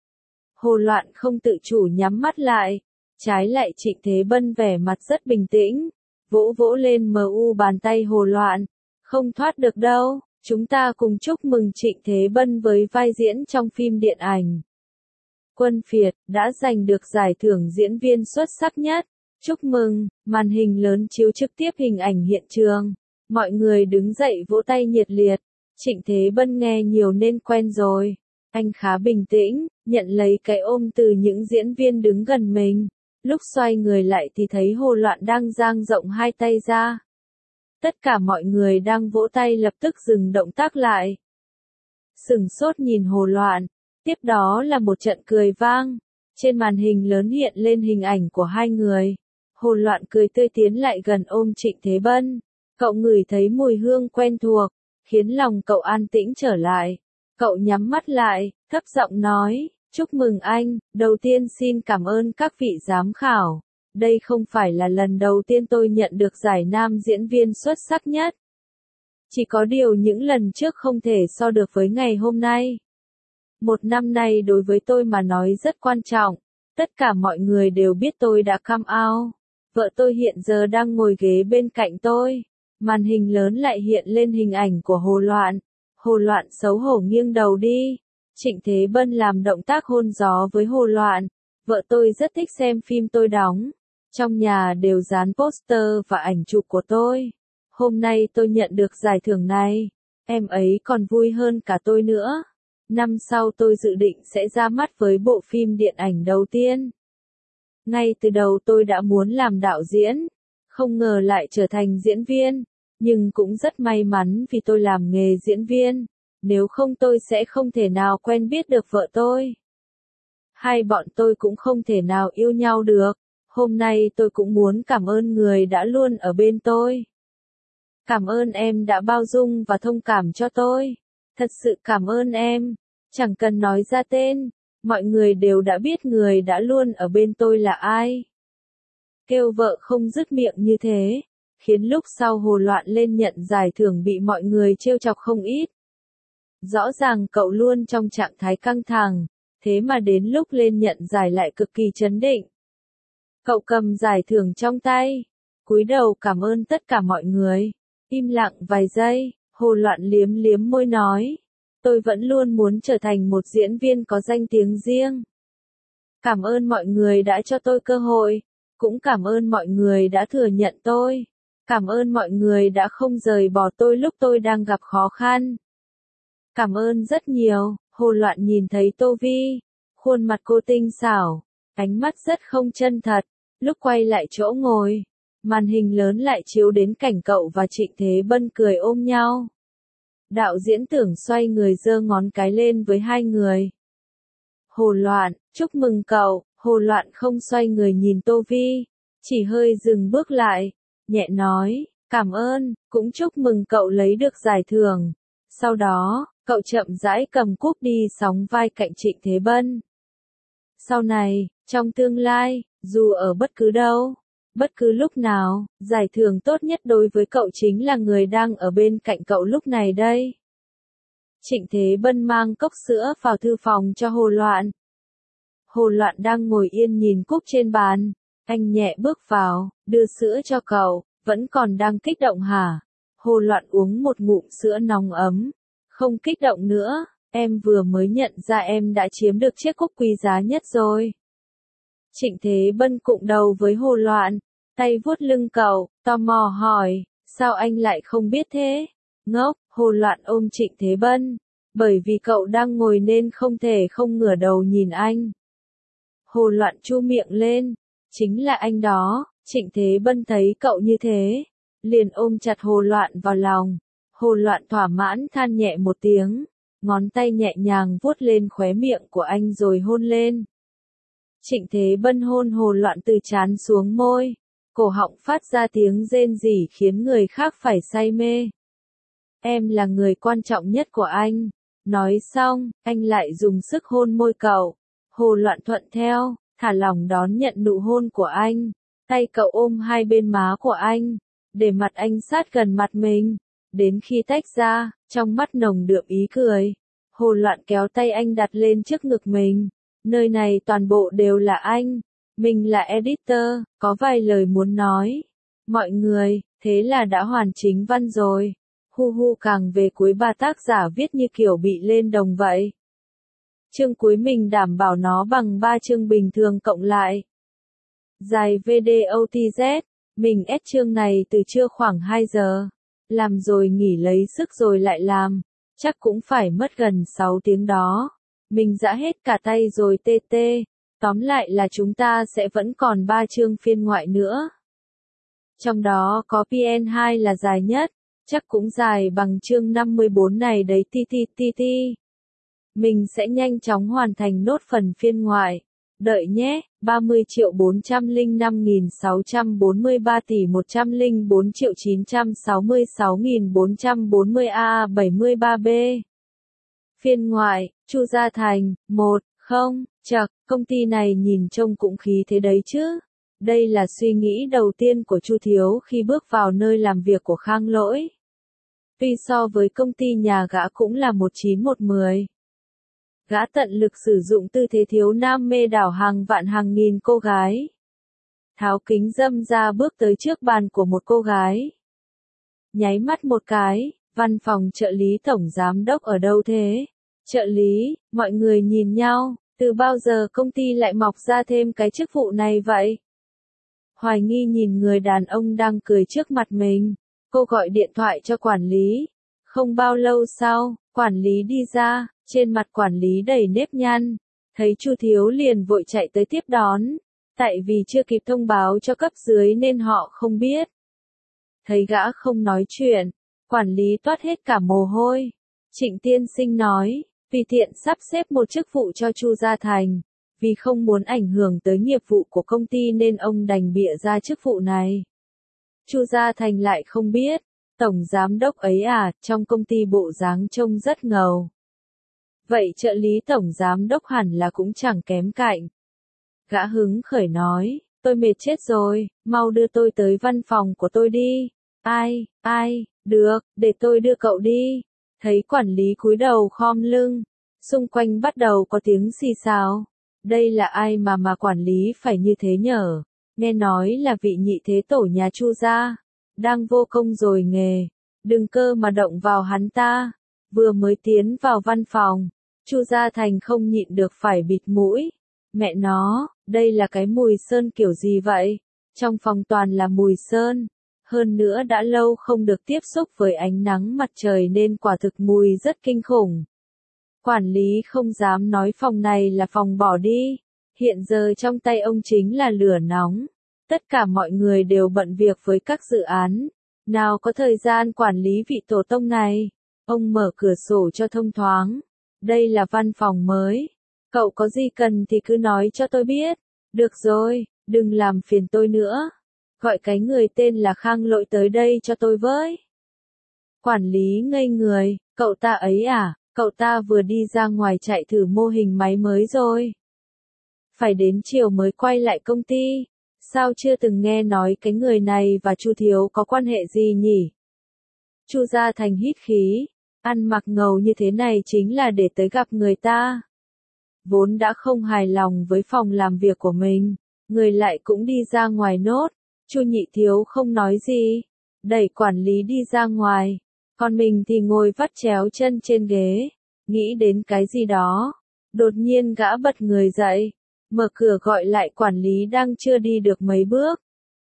Hồ Loạn không tự chủ nhắm mắt lại. Trái lại Trịnh Thế Bân vẻ mặt rất bình tĩnh. Vỗ vỗ lên bàn tay Hồ Loạn. Không thoát được đâu, chúng ta cùng chúc mừng Trịnh Thế Bân với vai diễn trong phim điện ảnh Quân Phiệt, đã giành được giải thưởng diễn viên xuất sắc nhất. Chúc mừng, màn hình lớn chiếu trực tiếp hình ảnh hiện trường. Mọi người đứng dậy vỗ tay nhiệt liệt. Trịnh Thế Bân nghe nhiều nên quen rồi. Anh khá bình tĩnh, nhận lấy cái ôm từ những diễn viên đứng gần mình. Lúc xoay người lại thì thấy Hồ Loạn đang dang rộng hai tay ra. Tất cả mọi người đang vỗ tay lập tức dừng động tác lại. Sửng sốt nhìn Hồ Loạn. Tiếp đó là một trận cười vang. Trên màn hình lớn hiện lên hình ảnh của hai người. Hồ Loạn cười tươi tiến lại gần ôm Trịnh Thế Bân. Cậu ngửi thấy mùi hương quen thuộc, khiến lòng cậu an tĩnh trở lại. Cậu nhắm mắt lại, thấp giọng nói, chúc mừng anh, đầu tiên xin cảm ơn các vị giám khảo. Đây không phải là lần đầu tiên tôi nhận được giải nam diễn viên xuất sắc nhất. Chỉ có điều những lần trước không thể so được với ngày hôm nay. Một năm nay đối với tôi mà nói rất quan trọng. Tất cả mọi người đều biết tôi đã come out. Vợ tôi hiện giờ đang ngồi ghế bên cạnh tôi. Màn hình lớn lại hiện lên hình ảnh của Hồ Loạn. Hồ Loạn xấu hổ nghiêng đầu đi. Trịnh Thế Bân làm động tác hôn gió với Hồ Loạn. Vợ tôi rất thích xem phim tôi đóng. Trong nhà đều dán poster và ảnh chụp của tôi. Hôm nay tôi nhận được giải thưởng này. Em ấy còn vui hơn cả tôi nữa. Năm sau tôi dự định sẽ ra mắt với bộ phim điện ảnh đầu tiên. Ngay từ đầu tôi đã muốn làm đạo diễn. Không ngờ lại trở thành diễn viên. Nhưng cũng rất may mắn vì tôi làm nghề diễn viên. Nếu không tôi sẽ không thể nào quen biết được vợ tôi. Hai bọn tôi cũng không thể nào yêu nhau được. Hôm nay tôi cũng muốn cảm ơn người đã luôn ở bên tôi. Cảm ơn em đã bao dung và thông cảm cho tôi. Thật sự cảm ơn em. Chẳng cần nói ra tên. Mọi người đều đã biết người đã luôn ở bên tôi là ai. Kêu vợ không dứt miệng như thế. Khiến lúc sau Hồ Loạn lên nhận giải thưởng bị mọi người trêu chọc không ít. Rõ ràng cậu luôn trong trạng thái căng thẳng. Thế mà đến lúc lên nhận giải lại cực kỳ trấn định. Cậu cầm giải thưởng trong tay. Cúi đầu cảm ơn tất cả mọi người. Im lặng vài giây. Hồ Loạn liếm liếm môi nói. Tôi vẫn luôn muốn trở thành một diễn viên có danh tiếng riêng. Cảm ơn mọi người đã cho tôi cơ hội. Cũng cảm ơn mọi người đã thừa nhận tôi. Cảm ơn mọi người đã không rời bỏ tôi lúc tôi đang gặp khó khăn. Cảm ơn rất nhiều. Hồ Loạn nhìn thấy Tô Vi. Khuôn mặt cô tinh xảo. Ánh mắt rất không chân thật. Lúc quay lại chỗ ngồi, màn hình lớn lại chiếu đến cảnh cậu và Trịnh Thế Bân cười ôm nhau. Đạo diễn Tưởng xoay người giơ ngón cái lên với hai người. Hồ Loạn, chúc mừng cậu. Hồ Loạn không xoay người nhìn Tô Vi, chỉ hơi dừng bước lại, nhẹ nói, cảm ơn, cũng chúc mừng cậu lấy được giải thưởng. Sau đó, cậu chậm rãi cầm cúp đi sóng vai cạnh Trịnh Thế Bân. Sau này, trong tương lai, dù ở bất cứ đâu, bất cứ lúc nào, giải thưởng tốt nhất đối với cậu chính là người đang ở bên cạnh cậu lúc này đây. Trịnh Thế Bân mang cốc sữa vào thư phòng cho Hồ Loạn. Hồ Loạn đang ngồi yên nhìn cúp trên bàn. Anh nhẹ bước vào, đưa sữa cho cậu, vẫn còn đang kích động hả? Hồ Loạn uống một ngụm sữa nóng ấm. Không kích động nữa, em vừa mới nhận ra em đã chiếm được chiếc cúp quý giá nhất rồi. Trịnh Thế Bân cụng đầu với Hồ Loạn, tay vuốt lưng cậu, tò mò hỏi, sao anh lại không biết thế? Ngốc, Hồ Loạn ôm Trịnh Thế Bân, bởi vì cậu đang ngồi nên không thể không ngửa đầu nhìn anh. Hồ Loạn chu miệng lên, chính là anh đó. Trịnh Thế Bân thấy cậu như thế, liền ôm chặt Hồ Loạn vào lòng. Hồ Loạn thỏa mãn than nhẹ một tiếng, ngón tay nhẹ nhàng vuốt lên khóe miệng của anh rồi hôn lên. Trịnh Thế Bân hôn Hồ Loạn từ trán xuống môi, cổ họng phát ra tiếng rên rỉ khiến người khác phải say mê. Em là người quan trọng nhất của anh. Nói xong, anh lại dùng sức hôn môi cậu. Hồ Loạn thuận theo, thả lỏng đón nhận nụ hôn của anh. Tay cậu ôm hai bên má của anh, để mặt anh sát gần mặt mình. Đến khi tách ra, trong mắt nồng đượm ý cười, Hồ Loạn kéo tay anh đặt lên trước ngực mình. Nơi này toàn bộ đều là anh. Mình là editor, có vài lời muốn nói. Mọi người, thế là đã hoàn chính văn rồi. Hu hu, càng về cuối ba tác giả viết như kiểu bị lên đồng vậy. Chương cuối mình đảm bảo nó bằng 3 chương bình thường cộng lại. Dài VDOTZ, mình ép chương này từ trưa khoảng 2 giờ. Làm rồi nghỉ lấy sức rồi lại làm. Chắc cũng phải mất gần 6 tiếng đó. Mình dã hết cả tay rồi TT. Tóm lại là chúng ta sẽ vẫn còn 3 chương phiên ngoại nữa. Trong đó có PN2 là dài nhất. Chắc cũng dài bằng chương 54 này đấy TTTT. Mình sẽ nhanh chóng hoàn thành nốt phần phiên ngoại. Đợi nhé, 30.405.643 tỷ 104.966.440 AA73B. Phiên ngoại, Chu Gia Thành, 1, không, chậc, công ty này nhìn trông cũng khí thế đấy chứ. Đây là suy nghĩ đầu tiên của Chu Thiếu khi bước vào nơi làm việc của Khang Lỗi. Tuy so với công ty nhà gã cũng là 19110. Gã tận lực sử dụng tư thế thiếu nam mê đảo hàng vạn hàng nghìn cô gái. Tháo kính râm ra bước tới trước bàn của một cô gái. Nháy mắt một cái, văn phòng trợ lý tổng giám đốc ở đâu thế? Trợ lý, mọi người nhìn nhau, từ bao giờ công ty lại mọc ra thêm cái chức vụ này vậy? Hoài nghi nhìn người đàn ông đang cười trước mặt mình. Cô gọi điện thoại cho quản lý. Không bao lâu sau, quản lý đi ra, trên mặt quản lý đầy nếp nhăn. Thấy Chu Thiếu liền vội chạy tới tiếp đón. Tại vì chưa kịp thông báo cho cấp dưới nên họ không biết. Thấy gã không nói chuyện, quản lý toát hết cả mồ hôi. Trịnh tiên sinh nói, vì tiện sắp xếp một chức vụ cho Chu Gia Thành. Vì không muốn ảnh hưởng tới nghiệp vụ của công ty nên ông đành bịa ra chức vụ này. Chu Gia Thành lại không biết, tổng giám đốc ấy à, trong công ty bộ dáng trông rất ngầu. Vậy trợ lý tổng giám đốc hẳn là cũng chẳng kém cạnh. Gã hứng khởi nói, tôi mệt chết rồi, mau đưa tôi tới văn phòng của tôi đi. Ai, được, để tôi đưa cậu đi. Thấy quản lý cúi đầu khom lưng, xung quanh bắt đầu có tiếng xì xào. Đây là ai mà quản lý phải như thế nhở? Nghe nói là vị nhị thế tổ nhà Chu gia, đang vô công rồi nghề. đừng cơ mà động vào hắn ta. Vừa mới tiến vào văn phòng, Chu Gia Thành không nhịn được phải bịt mũi. Mẹ nó, đây là cái mùi sơn kiểu gì vậy? Trong phòng toàn là mùi sơn. Hơn nữa đã lâu không được tiếp xúc với ánh nắng mặt trời nên quả thực mùi rất kinh khủng. Quản lý không dám nói phòng này là phòng bỏ đi. Hiện giờ trong tay ông chính là lửa nóng. Tất cả mọi người đều bận việc với các dự án. Nào có thời gian quản lý vị tổ tông này. Ông mở cửa sổ cho thông thoáng. Đây là văn phòng mới. Cậu có gì cần thì cứ nói cho tôi biết. Được rồi, đừng làm phiền tôi nữa. Gọi cái người tên là Khang Lỗi tới đây cho tôi với. Quản lý ngây người, cậu ta ấy à, cậu ta vừa đi ra ngoài chạy thử mô hình máy mới rồi. Phải đến chiều mới quay lại công ty. Sao chưa từng nghe nói cái người này và Chu Thiếu có quan hệ gì nhỉ? Chu Gia Thành hít khí, ăn mặc ngầu như thế này chính là để tới gặp người ta. Vốn đã không hài lòng với phòng làm việc của mình, người lại cũng đi ra ngoài nốt. Chu Nhị Thiếu không nói gì, đẩy quản lý đi ra ngoài, còn mình thì ngồi vắt chéo chân trên ghế, nghĩ đến cái gì đó. Đột nhiên gã bật người dậy, mở cửa gọi lại quản lý đang chưa đi được mấy bước.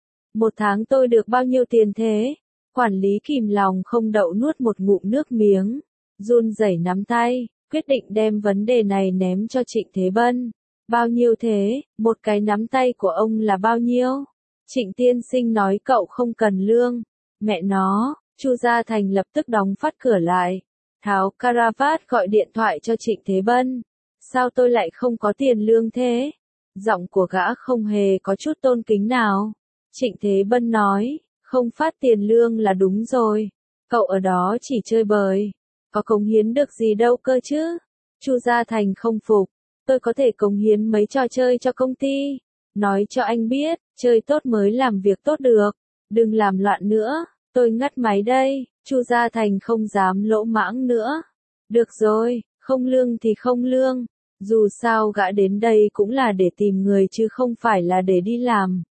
1 tháng tôi được bao nhiêu tiền thế? Quản lý kìm lòng không đậu nuốt một ngụm nước miếng, run rẩy nắm tay, quyết định đem vấn đề này ném cho Trịnh Thế Bân. Bao nhiêu thế? Một cái nắm tay của ông là bao nhiêu? Trịnh tiên sinh nói cậu không cần lương. Mẹ nó, Chu Gia Thành lập tức đóng phát cửa lại. Tháo caravat gọi điện thoại cho Trịnh Thế Bân. Sao tôi lại không có tiền lương thế? Giọng của gã không hề có chút tôn kính nào. Trịnh Thế Bân nói, không phát tiền lương là đúng rồi. Cậu ở đó chỉ chơi bời. Có cống hiến được gì đâu cơ chứ? Chu Gia Thành không phục. Tôi có thể cống hiến mấy trò chơi cho công ty. Nói cho anh biết, chơi tốt mới làm việc tốt được. Đừng làm loạn nữa, tôi ngắt máy đây. Chu Gia Thành không dám lỗ mãng nữa. Được rồi, không lương thì không lương. Dù sao gã đến đây cũng là để tìm người chứ không phải là để đi làm.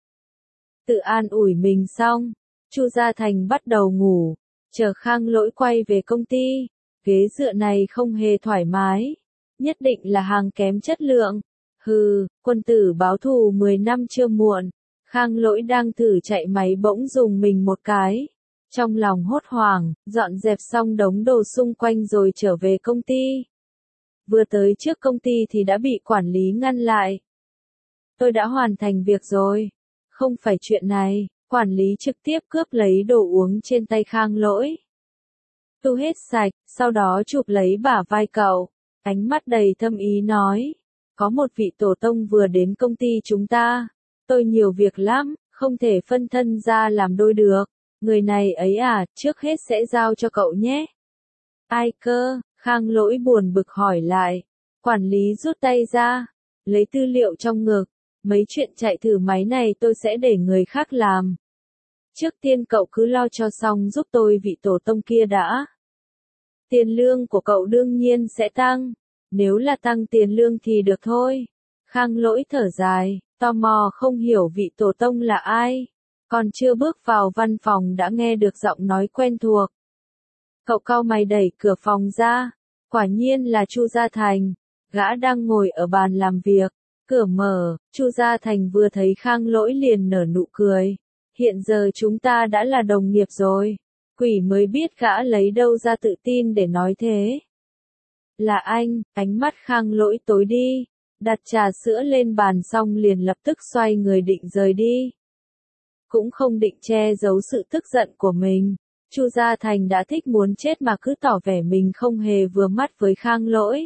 Tự an ủi mình xong, Chu Gia Thành bắt đầu ngủ. Chờ Khang Lỗi quay về công ty, ghế dựa này không hề thoải mái. Nhất định là hàng kém chất lượng. Hừ, quân tử báo thù 10 năm chưa muộn. Khang Lỗi đang thử chạy máy bỗng dùng mình một cái. Trong lòng hốt hoảng, dọn dẹp xong đống đồ xung quanh rồi trở về công ty. Vừa tới trước công ty thì đã bị quản lý ngăn lại. Tôi đã hoàn thành việc rồi. Không phải chuyện này, quản lý trực tiếp cướp lấy đồ uống trên tay Khang Lỗi. Tu hết sạch, sau đó chụp lấy bả vai cậu. Ánh mắt đầy thâm ý nói. Có một vị tổ tông vừa đến công ty chúng ta. Tôi nhiều việc lắm, không thể phân thân ra làm đôi được. Người này ấy à, trước hết sẽ giao cho cậu nhé. Ai cơ? Khang Lỗi buồn bực hỏi lại. Quản lý rút tay ra, lấy tư liệu trong ngực. Mấy chuyện chạy thử máy này tôi sẽ để người khác làm. Trước tiên cậu cứ lo cho xong giúp tôi vị tổ tông kia đã. Tiền lương của cậu đương nhiên sẽ tăng. Nếu là tăng tiền lương thì được thôi. Khang Lỗi thở dài, tò mò không hiểu vị tổ tông là ai. Còn chưa bước vào văn phòng đã nghe được giọng nói quen thuộc. Cậu cau mày đẩy cửa phòng ra. Quả nhiên là Chu Gia Thành. Gã đang ngồi ở bàn làm việc. Cửa mở, Chu Gia Thành vừa thấy Khang Lỗi liền nở nụ cười. Hiện giờ chúng ta đã là đồng nghiệp rồi. Quỷ mới biết gã lấy đâu ra tự tin để nói thế. Là anh, ánh mắt Khang Lỗi tối đi. Đặt trà sữa lên bàn xong liền lập tức xoay người định rời đi. Cũng không định che giấu sự tức giận của mình. Chu Gia Thành đã thích muốn chết mà cứ tỏ vẻ mình không hề vừa mắt với Khang Lỗi.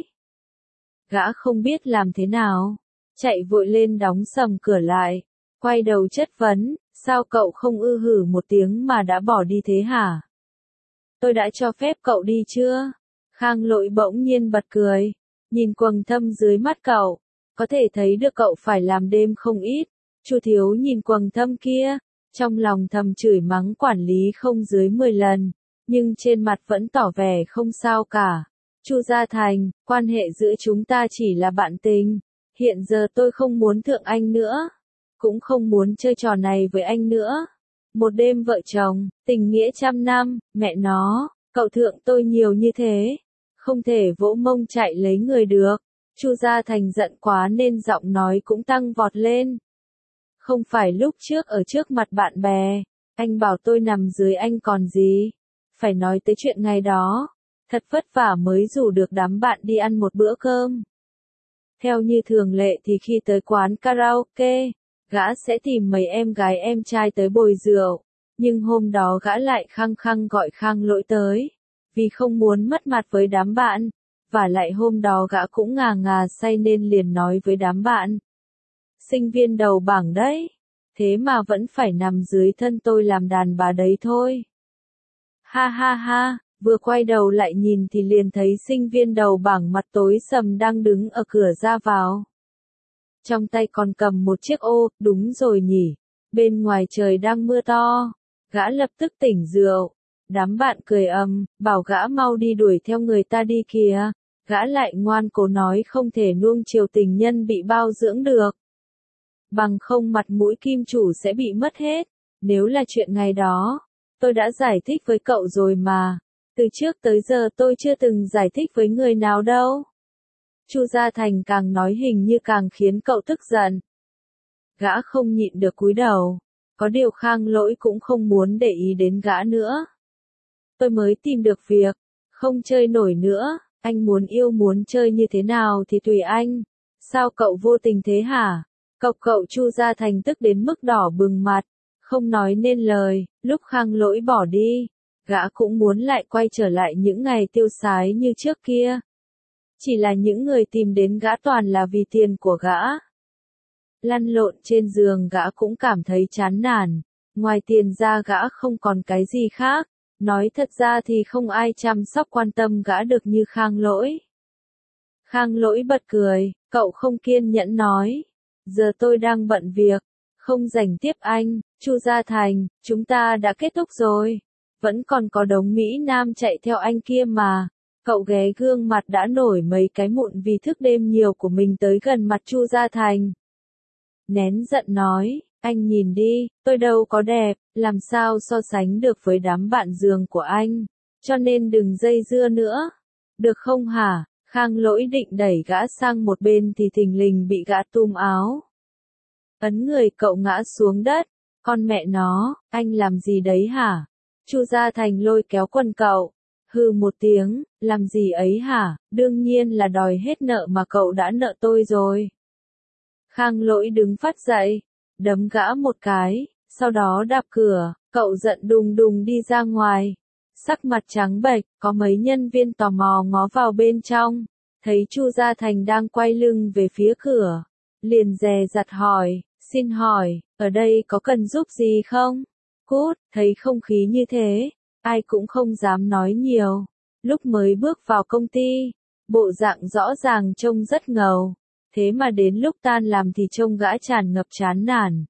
Gã không biết làm thế nào. Chạy vội lên đóng sầm cửa lại. Quay đầu chất vấn, sao cậu không hử một tiếng mà đã bỏ đi thế hả? Tôi đã cho phép cậu đi chưa? Khang Lỗi bỗng nhiên bật cười. Nhìn quầng thâm dưới mắt cậu. Có thể thấy được cậu phải làm đêm không ít. Chu Thiếu nhìn quầng thâm kia. Trong lòng thầm chửi mắng quản lý không dưới 10 lần. Nhưng trên mặt vẫn tỏ vẻ không sao cả. Chu Gia Thành, quan hệ giữa chúng ta chỉ là bạn tình. Hiện giờ tôi không muốn thượng anh nữa. Cũng không muốn chơi trò này với anh nữa. Một đêm vợ chồng, tình nghĩa trăm năm, mẹ nó, cậu thượng tôi nhiều như thế. Không thể vỗ mông chạy lấy người được. Chu Gia Thành giận quá nên giọng nói cũng tăng vọt lên. Không phải lúc trước ở trước mặt bạn bè, anh bảo tôi nằm dưới anh còn gì. Phải nói tới chuyện ngày đó. Thật vất vả mới rủ được đám bạn đi ăn một bữa cơm. Theo như thường lệ thì khi tới quán karaoke, gã sẽ tìm mấy em gái em trai tới bồi rượu. Nhưng hôm đó gã lại khăng khăng gọi Khang Lỗi tới. Vì không muốn mất mặt với đám bạn. Và lại hôm đó gã cũng ngà ngà say nên liền nói với đám bạn. Sinh viên đầu bảng đấy. Thế mà vẫn phải nằm dưới thân tôi làm đàn bà đấy thôi. Ha ha ha, vừa quay đầu lại nhìn thì liền thấy sinh viên đầu bảng mặt tối sầm đang đứng ở cửa ra vào. Trong tay còn cầm một chiếc ô, đúng rồi nhỉ. Bên ngoài trời đang mưa to. Gã lập tức tỉnh rượu. Đám bạn cười bảo gã mau đi đuổi theo người ta đi kìa. Gã lại ngoan cố nói không thể nuông chiều tình nhân bị bao dưỡng được. Bằng không mặt mũi kim chủ sẽ bị mất hết. Nếu là chuyện ngày đó, tôi đã giải thích với cậu rồi mà. Từ trước tới giờ tôi chưa từng giải thích với người nào đâu. Chu Gia Thành càng nói hình như càng khiến cậu tức giận. Gã không nhịn được cúi đầu. Có điều Khang Lỗi cũng không muốn để ý đến gã nữa. Tôi mới tìm được việc. Không chơi nổi nữa. Anh muốn yêu muốn chơi như thế nào thì tùy anh. Sao cậu vô tình thế hả? Cậu Chu Gia Thành tức đến mức đỏ bừng mặt. Không nói nên lời. Lúc Khang Lỗi bỏ đi. Gã cũng muốn lại quay trở lại những ngày tiêu sái như trước kia. Chỉ là những người tìm đến gã toàn là vì tiền của gã. Lăn lộn trên giường gã cũng cảm thấy chán nản. Ngoài tiền ra gã không còn cái gì khác. Nói thật ra thì không ai chăm sóc quan tâm gã được như Khang Lỗi. Khang Lỗi bật cười, cậu không kiên nhẫn nói. Giờ tôi đang bận việc, không rảnh tiếp anh. Chu Gia Thành, chúng ta đã kết thúc rồi. Vẫn còn có đống Mỹ Nam chạy theo anh kia mà. Cậu ghé gương mặt đã nổi mấy cái mụn vì thức đêm nhiều của mình tới gần mặt Chu Gia Thành. Nén giận nói, anh nhìn đi, tôi đâu có đẹp, làm sao so sánh được với đám bạn giường của anh. Cho nên đừng dây dưa nữa. Được không hả? Khang Lỗi định đẩy gã sang một bên thì thình lình bị gã túm áo. Ấn người cậu ngã xuống đất. Con mẹ nó, anh làm gì đấy hả? Chu Gia Thành lôi kéo quần cậu. Hừ một tiếng, làm gì ấy hả? Đương nhiên là đòi hết nợ mà cậu đã nợ tôi rồi. Khang Lỗi đứng phát dậy, đấm gã một cái, sau đó đạp cửa, cậu giận đùng đùng đi ra ngoài. Sắc mặt trắng bệch, có mấy nhân viên tò mò ngó vào bên trong, thấy Chu Gia Thành đang quay lưng về phía cửa, liền dè dặt hỏi, xin hỏi, ở đây có cần giúp gì không? Cút, thấy không khí như thế, ai cũng không dám nói nhiều. Lúc mới bước vào công ty, bộ dạng rõ ràng trông rất ngầu. Thế mà đến lúc tan làm thì trông gã tràn ngập chán nản.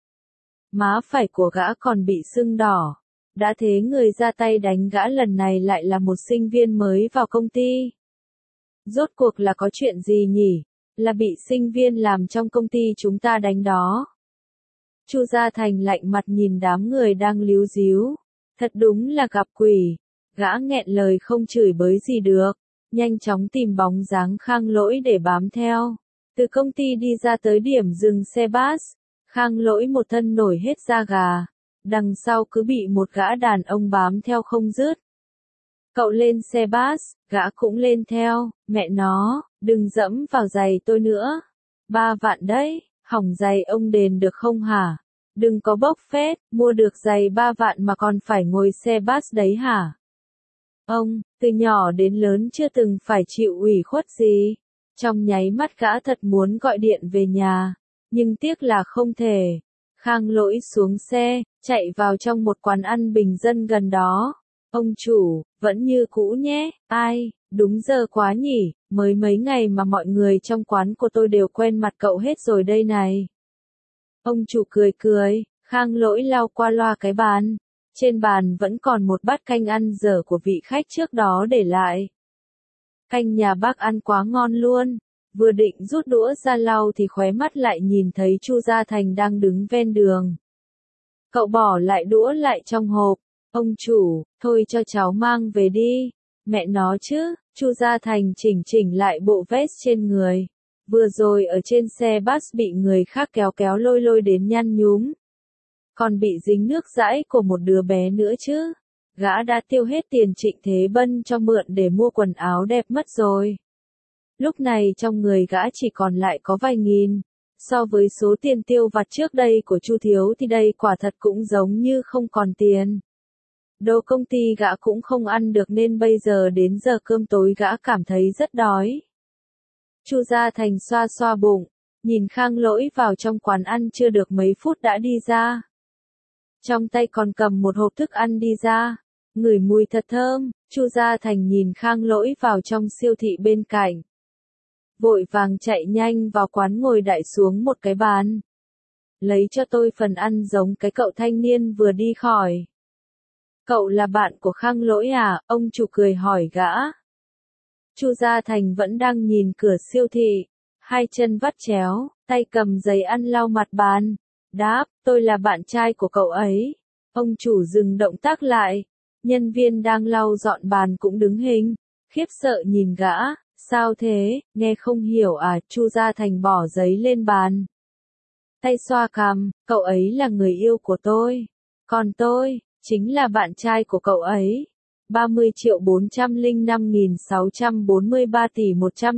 Má phải của gã còn bị sưng đỏ. Đã thế người ra tay đánh gã lần này lại là một sinh viên mới vào công ty. Rốt cuộc là có chuyện gì nhỉ? Là bị sinh viên làm trong công ty chúng ta đánh đó. Chu Gia Thành lạnh mặt nhìn đám người đang líu díu. Thật đúng là gặp quỷ. Gã nghẹn lời không chửi bới gì được. Nhanh chóng tìm bóng dáng Khang Lỗi để bám theo. Từ công ty đi ra tới điểm dừng xe bus, Khang Lỗi một thân nổi hết da gà, đằng sau cứ bị một gã đàn ông bám theo không dứt. Cậu lên xe bus, gã cũng lên theo, mẹ nó, đừng dẫm vào giày tôi nữa. 3 vạn đấy, hỏng giày ông đền được không hả? Đừng có bốc phét, mua được giày 3 vạn mà còn phải ngồi xe bus đấy hả? Ông, từ nhỏ đến lớn chưa từng phải chịu ủy khuất gì. Trong nháy mắt gã thật muốn gọi điện về nhà, nhưng tiếc là không thể. Khang Lỗi xuống xe, chạy vào trong một quán ăn bình dân gần đó. Ông chủ, vẫn như cũ nhé, ai, đúng giờ quá nhỉ, mới mấy ngày mà mọi người trong quán của tôi đều quen mặt cậu hết rồi đây này. Ông chủ cười cười, Khang Lỗi lau qua loa cái bàn. Trên bàn vẫn còn một bát canh ăn dở của vị khách trước đó để lại. Canh nhà bác ăn quá ngon luôn. Vừa định rút đũa ra lau thì khóe mắt lại nhìn thấy Chu Gia Thành đang đứng ven đường. Cậu bỏ lại đũa lại trong hộp. Ông chủ, thôi cho cháu mang về đi. Mẹ nó chứ, Chu Gia Thành chỉnh chỉnh lại bộ vest trên người. Vừa rồi ở trên xe bus bị người khác kéo kéo lôi lôi đến nhăn nhúm. Còn bị dính nước dãi của một đứa bé nữa chứ. Gã đã tiêu hết tiền Trịnh Thế Bân cho mượn để mua quần áo đẹp mất rồi. Lúc này trong người gã chỉ còn lại có vài nghìn. So với số tiền tiêu vặt trước đây của Chu Thiếu thì đây quả thật cũng giống như không còn tiền. Đồ công ty gã cũng không ăn được nên bây giờ đến giờ cơm tối gã cảm thấy rất đói. Chu Gia Thành xoa xoa bụng, nhìn Khang Lỗi vào trong quán ăn chưa được mấy phút đã đi ra. Trong tay còn cầm một hộp thức ăn đi ra, ngửi mùi thật thơm. Chu Gia Thành nhìn Khang Lỗi vào trong siêu thị bên cạnh. Vội vàng chạy nhanh vào quán ngồi đại xuống một cái bàn. Lấy cho tôi phần ăn giống cái cậu thanh niên vừa đi khỏi. Cậu là bạn của Khang Lỗi à? Ông chủ cười hỏi gã. Chu Gia Thành vẫn đang nhìn cửa siêu thị, hai chân vắt chéo, tay cầm giấy ăn lau mặt bàn. Đáp, tôi là bạn trai của cậu ấy. Ông chủ dừng động tác lại. Nhân viên đang lau dọn bàn cũng đứng hình, khiếp sợ nhìn gã. Sao thế, nghe không hiểu à? Chu Gia Thành bỏ giấy lên bàn. Tay xoa cằm, cậu ấy là người yêu của tôi. Còn tôi, chính là bạn trai của cậu ấy. 30.405.643 tỷ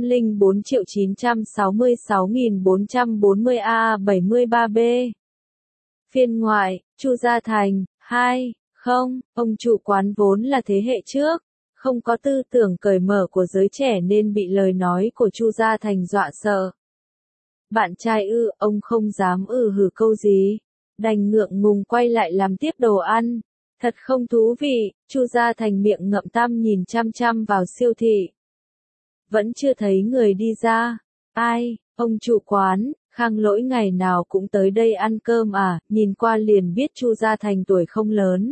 104.966.440 AA73B. Phiên ngoại, Chu Gia Thành, 2, không, ông chủ quán vốn là thế hệ trước, không có tư tưởng cởi mở của giới trẻ nên bị lời nói của Chu Gia Thành dọa sợ. Bạn trai ư? Ông không dám hử câu gì, đành ngượng ngùng quay lại làm tiếp đồ ăn. Thật không thú vị. Chu Gia Thành miệng ngậm tăm nhìn chăm chăm vào siêu thị. Vẫn chưa thấy người đi ra. Ai? Ông chủ quán. Khang Lỗi ngày nào cũng tới đây ăn cơm à? Nhìn qua liền biết Chu Gia Thành tuổi không lớn.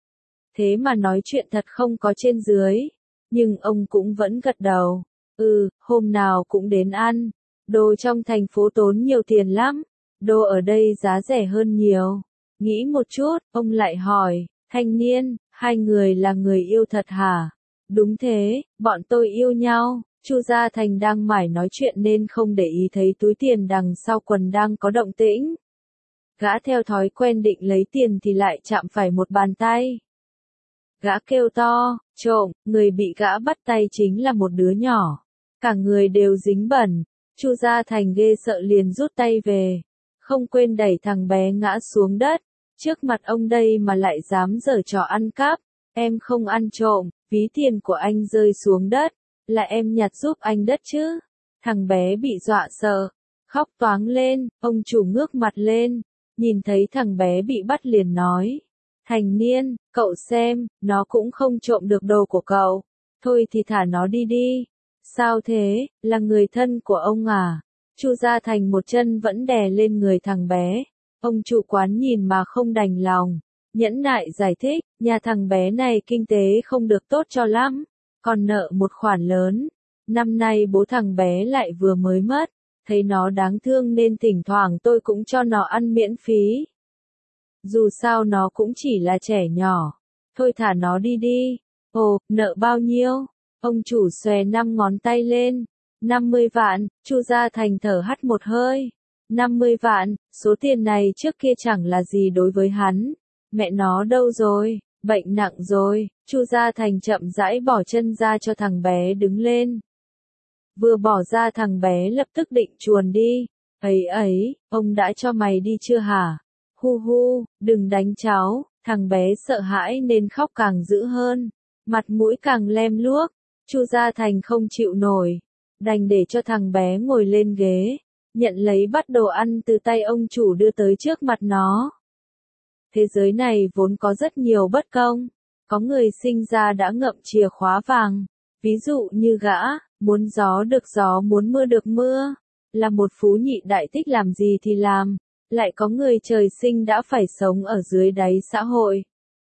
Thế mà nói chuyện thật không có trên dưới. Nhưng ông cũng vẫn gật đầu. Hôm nào cũng đến ăn. Đồ trong thành phố tốn nhiều tiền lắm. Đồ ở đây giá rẻ hơn nhiều. Nghĩ một chút, ông lại hỏi. Thanh niên, hai người là người yêu thật hả? Đúng thế, bọn tôi yêu nhau. Chu Gia Thành đang mải nói chuyện nên không để ý thấy túi tiền đằng sau quần đang có động tĩnh. Gã theo thói quen định lấy tiền thì lại chạm phải một bàn tay. Gã kêu to, trộm, người bị gã bắt tay chính là một đứa nhỏ. Cả người đều dính bẩn. Chu Gia Thành ghê sợ liền rút tay về. Không quên đẩy thằng bé ngã xuống đất. Trước mặt ông đây mà lại dám giở trò ăn cắp. Em không ăn trộm, ví tiền của anh rơi xuống đất. Là em nhặt giúp anh đất chứ. Thằng bé bị dọa sợ. Khóc toáng lên, ông chủ ngước mặt lên. Nhìn thấy thằng bé bị bắt liền nói. Thành niên, cậu xem, nó cũng không trộm được đồ của cậu. Thôi thì thả nó đi đi. Sao thế, là người thân của ông à? Chu Gia Thành một chân vẫn đè lên người thằng bé. Ông chủ quán nhìn mà không đành lòng. Nhẫn nại giải thích, nhà thằng bé này kinh tế không được tốt cho lắm. Còn nợ một khoản lớn. Năm nay bố thằng bé lại vừa mới mất. Thấy nó đáng thương nên thỉnh thoảng tôi cũng cho nó ăn miễn phí. Dù sao nó cũng chỉ là trẻ nhỏ. Thôi thả nó đi đi. Ồ, nợ bao nhiêu? Ông chủ xòe 5 ngón tay lên. 50 vạn, Chu Gia Thành thở hắt một hơi. 50 vạn, số tiền này trước kia chẳng là gì đối với hắn. Mẹ nó đâu rồi? Bệnh nặng rồi. Chu Gia Thành chậm rãi bỏ chân ra cho thằng bé đứng lên. Vừa bỏ ra thằng bé lập tức định chuồn đi. Ấy, ông đã cho mày đi chưa hả? Hu hu, đừng đánh cháu. Thằng bé sợ hãi nên khóc càng dữ hơn. Mặt mũi càng lem luốc. Chu Gia Thành không chịu nổi. Đành để cho thằng bé ngồi lên ghế. Nhận lấy bát đồ ăn từ tay ông chủ đưa tới trước mặt nó. Thế giới này vốn có rất nhiều bất công. Có người sinh ra đã ngậm chìa khóa vàng. Ví dụ như gã, muốn gió được gió muốn mưa được mưa. Là một phú nhị đại thích làm gì thì làm. Lại có người trời sinh đã phải sống ở dưới đáy xã hội.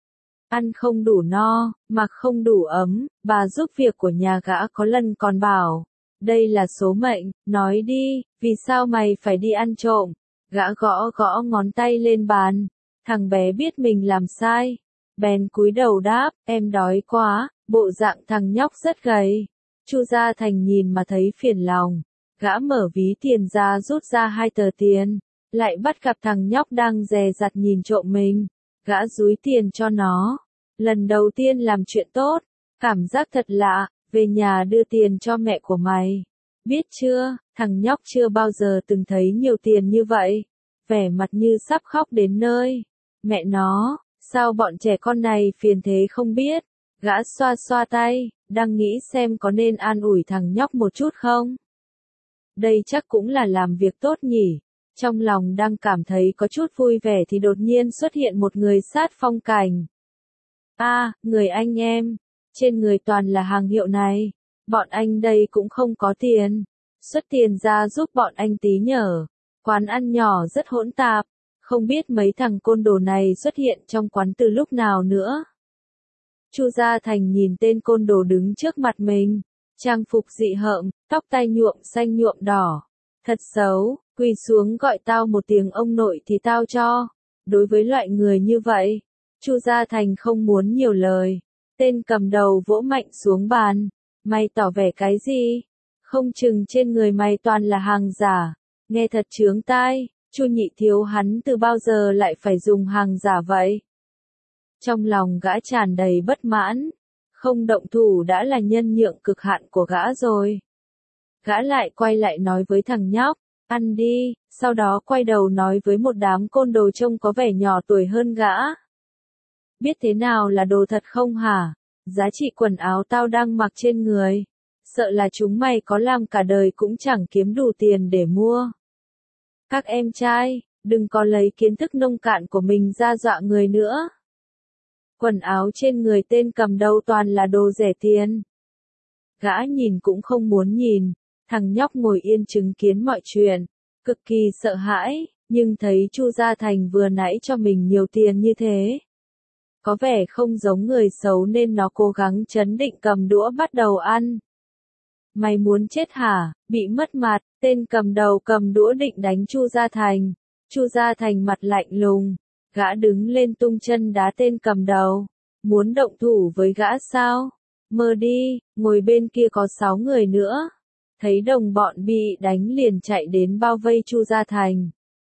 Ăn không đủ no, mặc không đủ ấm, bà giúp việc của nhà gã có lần còn bảo. Đây là số mệnh, nói đi, vì sao mày phải đi ăn trộm? Gã gõ ngón tay lên bàn. Thằng bé biết mình làm sai, bèn cúi đầu đáp, em đói quá, bộ dạng thằng nhóc rất gầy. Chu Gia Thành nhìn mà thấy phiền lòng, gã mở ví tiền ra rút ra 2 tờ tiền, lại bắt gặp thằng nhóc đang dè dặt nhìn trộm mình, gã dúi tiền cho nó. Lần đầu tiên làm chuyện tốt, cảm giác thật lạ, về nhà đưa tiền cho mẹ của mày. Biết chưa, thằng nhóc chưa bao giờ từng thấy nhiều tiền như vậy, vẻ mặt như sắp khóc đến nơi. Mẹ nó, sao bọn trẻ con này phiền thế không biết, gã xoa xoa tay, đang nghĩ xem có nên an ủi thằng nhóc một chút không. Đây chắc cũng là làm việc tốt nhỉ. Trong lòng đang cảm thấy có chút vui vẻ thì đột nhiên xuất hiện một người sát phong cảnh. Người anh em, trên người toàn là hàng hiệu này, bọn anh đây cũng không có tiền, xuất tiền ra giúp bọn anh tí nhở. Quán ăn nhỏ rất hỗn tạp, không biết mấy thằng côn đồ này xuất hiện trong quán từ lúc nào nữa. Chu Gia Thành nhìn tên côn đồ đứng trước mặt mình, trang phục dị hợm, tóc tai nhuộm xanh nhuộm đỏ, thật xấu, quỳ xuống gọi tao một tiếng ông nội thì tao cho. Đối với loại người như vậy, Chu Gia Thành không muốn nhiều lời. Tên cầm đầu vỗ mạnh xuống bàn, mày tỏ vẻ cái gì? Không chừng trên người mày toàn là hàng giả, nghe thật chướng tai. Chu Nhị Thiếu hắn từ bao giờ lại phải dùng hàng giả vậy? Trong lòng gã tràn đầy bất mãn, không động thủ đã là nhân nhượng cực hạn của gã rồi. Gã lại quay lại nói với thằng nhóc, ăn đi, sau đó quay đầu nói với một đám côn đồ trông có vẻ nhỏ tuổi hơn gã. Biết thế nào là đồ thật không hả? Giá trị quần áo tao đang mặc trên người, sợ là chúng mày có làm cả đời cũng chẳng kiếm đủ tiền để mua. Các em trai, đừng có lấy kiến thức nông cạn của mình ra dọa người nữa. Quần áo trên người tên cầm đầu toàn là đồ rẻ tiền. Gã nhìn cũng không muốn nhìn, thằng nhóc ngồi yên chứng kiến mọi chuyện, cực kỳ sợ hãi, nhưng thấy Chu Gia Thành vừa nãy cho mình nhiều tiền như thế. Có vẻ không giống người xấu nên nó cố gắng trấn định cầm đũa bắt đầu ăn. Mày muốn chết hả? Bị mất mặt, tên cầm đầu cầm đũa định đánh Chu Gia Thành. Chu Gia Thành mặt lạnh lùng, gã đứng lên tung chân đá tên cầm đầu. Muốn động thủ với gã sao? Mơ đi, ngồi bên kia có 6 người nữa. Thấy đồng bọn bị đánh liền chạy đến bao vây Chu Gia Thành.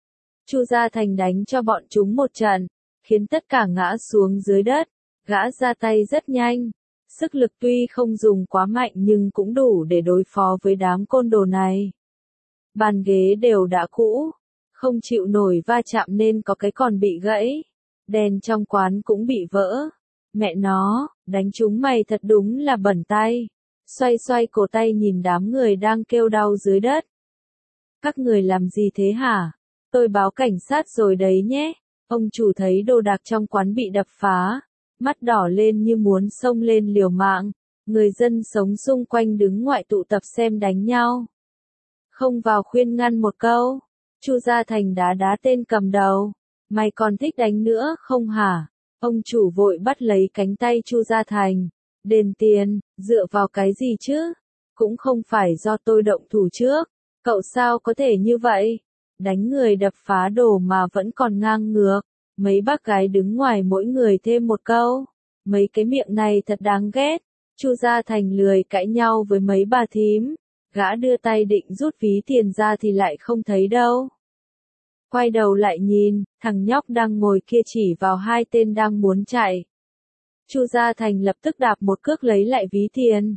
Chu Gia Thành đánh cho bọn chúng một trận, khiến tất cả ngã xuống dưới đất. Gã ra tay rất nhanh. Sức lực tuy không dùng quá mạnh nhưng cũng đủ để đối phó với đám côn đồ này. Bàn ghế đều đã cũ, không chịu nổi va chạm nên có cái còn bị gãy. Đèn trong quán cũng bị vỡ. Mẹ nó, đánh chúng mày thật đúng là bẩn tay. Xoay xoay cổ tay nhìn đám người đang kêu đau dưới đất. Các người làm gì thế hả? Tôi báo cảnh sát rồi đấy nhé. Ông chủ thấy đồ đạc trong quán bị đập phá, mắt đỏ lên như muốn xông lên liều mạng. Người dân sống xung quanh đứng ngoại tụ tập xem đánh nhau. Không vào khuyên ngăn một câu. Chu Gia Thành đá đá tên cầm đầu. Mày còn thích đánh nữa không hả? Ông chủ vội bắt lấy cánh tay Chu Gia Thành. Đền tiền, dựa vào cái gì chứ? Cũng không phải do tôi động thủ trước. Cậu sao có thể như vậy? Đánh người đập phá đồ mà vẫn còn ngang ngược. Mấy bác gái đứng ngoài mỗi người thêm một câu. Mấy cái miệng này thật đáng ghét. Chu Gia Thành lười cãi nhau với mấy bà thím. Gã đưa tay định rút ví tiền ra thì lại không thấy đâu. Quay đầu lại nhìn, thằng nhóc đang ngồi kia chỉ vào 2 tên đang muốn chạy. Chu Gia Thành lập tức đạp một cước lấy lại ví tiền.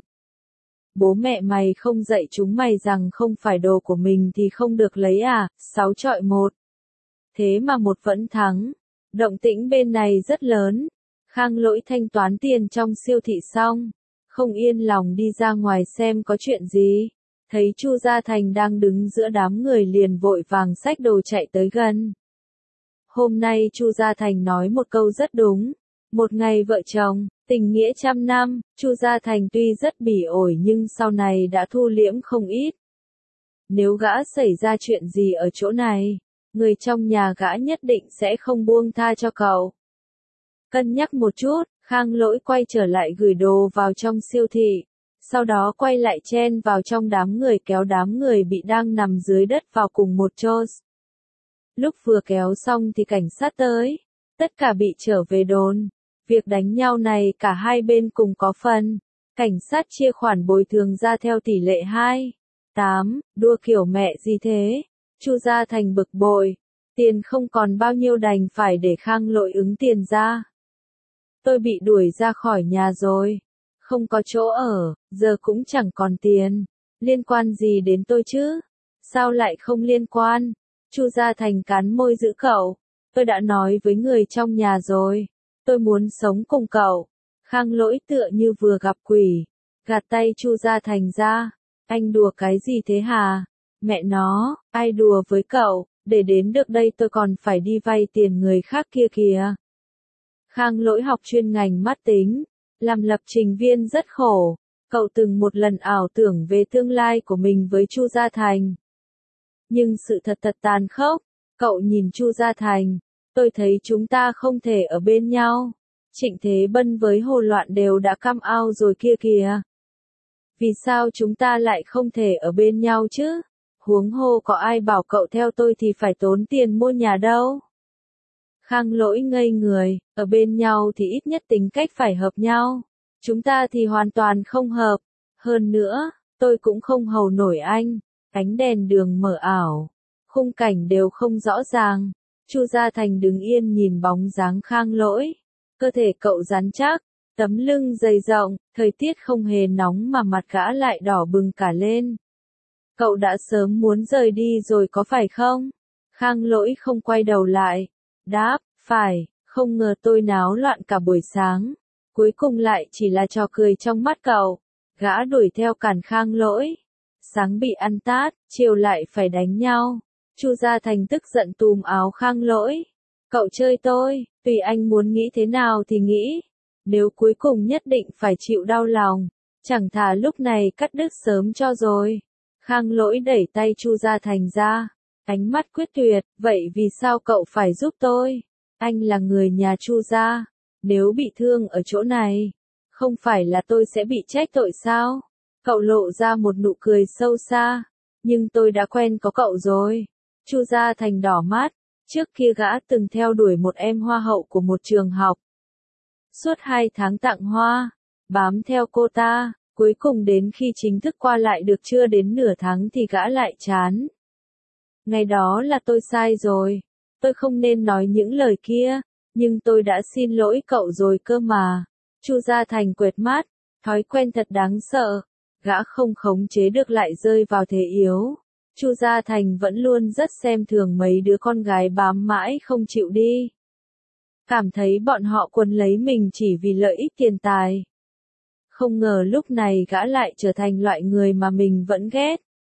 Bố mẹ mày không dạy chúng mày rằng không phải đồ của mình thì không được lấy à? 6-1. Thế mà một vẫn thắng. Động tĩnh bên này rất lớn. Khang Lỗi thanh toán tiền trong siêu thị xong, không yên lòng đi ra ngoài xem có chuyện gì. Thấy Chu Gia Thành đang đứng giữa đám người liền vội vàng xách đồ chạy tới gần. Hôm nay Chu Gia Thành nói một câu rất đúng. Một ngày vợ chồng, tình nghĩa trăm năm. Chu Gia Thành tuy rất bỉ ổi nhưng sau này đã thu liễm không ít. Nếu gã xảy ra chuyện gì ở chỗ này, người trong nhà gã nhất định sẽ không buông tha cho cậu. Cân nhắc một chút, Khang Lỗi quay trở lại gửi đồ vào trong siêu thị. Sau đó quay lại chen vào trong đám người kéo đám người bị đang nằm dưới đất vào cùng một chỗ. Lúc vừa kéo xong thì cảnh sát tới. tất cả bị trở về đồn. Việc đánh nhau này cả hai bên cùng có phần. Cảnh sát chia khoản bồi thường ra theo tỷ lệ 2:8, đua kiểu mẹ gì thế? Chu Gia Thành bực bội, tiền không còn bao nhiêu đành phải để Khang Lỗi ứng tiền ra. Tôi bị đuổi ra khỏi nhà rồi, không có chỗ ở, giờ cũng chẳng còn tiền, liên quan gì đến tôi chứ? Sao lại không liên quan? Chu Gia Thành cắn môi giữ cậu, tôi đã nói với người trong nhà rồi, tôi muốn sống cùng cậu. Khang Lỗi tựa như vừa gặp quỷ, gạt tay Chu Gia Thành ra, anh đùa cái gì thế hả? Mẹ nó, ai đùa với cậu, để đến được đây tôi còn phải đi vay tiền người khác kia kìa. Khang Lỗi học chuyên ngành mắt tính, làm lập trình viên rất khổ, cậu từng một lần ảo tưởng về tương lai của mình với Chu Gia Thành. Nhưng sự thật thật tàn khốc, cậu nhìn Chu Gia Thành, tôi thấy chúng ta không thể ở bên nhau. Trịnh Thế Bân với Hồ Loạn đều đã come out rồi kia kìa. Vì sao chúng ta lại không thể ở bên nhau chứ? Huống hồ có ai bảo cậu theo tôi thì phải tốn tiền mua nhà đâu. Khang Lỗi ngây người, ở bên nhau thì ít nhất tính cách phải hợp nhau. Chúng ta thì hoàn toàn không hợp. Hơn nữa, tôi cũng không hầu nổi anh. Ánh đèn đường mờ ảo, khung cảnh đều không rõ ràng. Chu Gia Thành đứng yên nhìn bóng dáng Khang Lỗi. Cơ thể cậu rắn chắc, tấm lưng dày rộng, thời tiết không hề nóng mà mặt gã lại đỏ bừng cả lên. Cậu đã sớm muốn rời đi rồi có phải không? Khang Lỗi không quay đầu lại. Đáp, phải, không ngờ tôi náo loạn cả buổi sáng. Cuối cùng lại chỉ là trò cười trong mắt cậu. Gã đuổi theo cản Khang Lỗi. Sáng bị ăn tát, chiều lại phải đánh nhau. Chu Gia Thành tức giận túm áo Khang Lỗi. Cậu chơi tôi, tùy anh muốn nghĩ thế nào thì nghĩ. Nếu cuối cùng nhất định phải chịu đau lòng, chẳng thà lúc này cắt đứt sớm cho rồi. Khang Lỗi đẩy tay Chu Gia Thành ra, ánh mắt quyết tuyệt, vậy vì sao cậu phải giúp tôi? Anh là người nhà Chu gia, nếu bị thương ở chỗ này, không phải là tôi sẽ bị trách tội sao? Cậu lộ ra một nụ cười sâu xa, nhưng tôi đã quen có cậu rồi. Chu Gia Thành đỏ mắt, trước kia gã từng theo đuổi một em hoa hậu của một trường học. Suốt 2 tháng tặng hoa, bám theo cô ta, cuối cùng đến khi chính thức qua lại được chưa đến nửa tháng thì gã lại chán. Ngày đó là tôi sai rồi, tôi không nên nói những lời kia, nhưng tôi đã xin lỗi cậu rồi cơ mà. Chu Gia Thành quệt mắt, thói quen thật đáng sợ, gã không khống chế được lại rơi vào thế yếu. Chu Gia Thành vẫn luôn rất xem thường mấy đứa con gái bám mãi không chịu đi. Cảm thấy bọn họ quấn lấy mình chỉ vì lợi ích tiền tài. Không ngờ lúc này gã lại trở thành loại người mà mình vẫn ghét.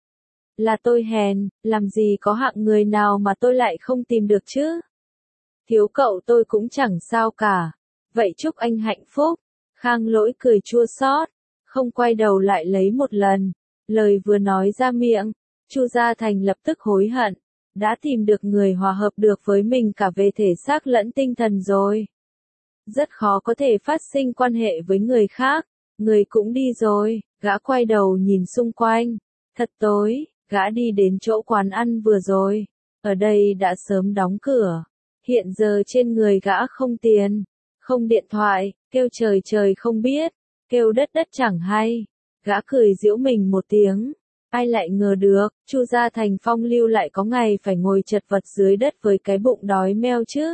Là tôi hèn, làm gì có hạng người nào mà tôi lại không tìm được chứ? Thiếu cậu tôi cũng chẳng sao cả. Vậy chúc anh hạnh phúc. Khang Lỗi cười chua xót, không quay đầu lại lấy một lần. Lời vừa nói ra miệng, Chu Gia Thành lập tức hối hận. Đã tìm được người hòa hợp được với mình cả về thể xác lẫn tinh thần rồi. Rất khó có thể phát sinh quan hệ với người khác. Người cũng đi rồi, gã quay đầu nhìn xung quanh. Thật tối, gã đi đến chỗ quán ăn vừa rồi. Ở đây đã sớm đóng cửa. Hiện giờ trên người gã không tiền, không điện thoại, kêu trời trời không biết, kêu đất đất chẳng hay. Gã cười giễu mình một tiếng. Ai lại ngờ được, Chu Gia Thành phong lưu lại có ngày phải ngồi chật vật dưới đất với cái bụng đói meo chứ.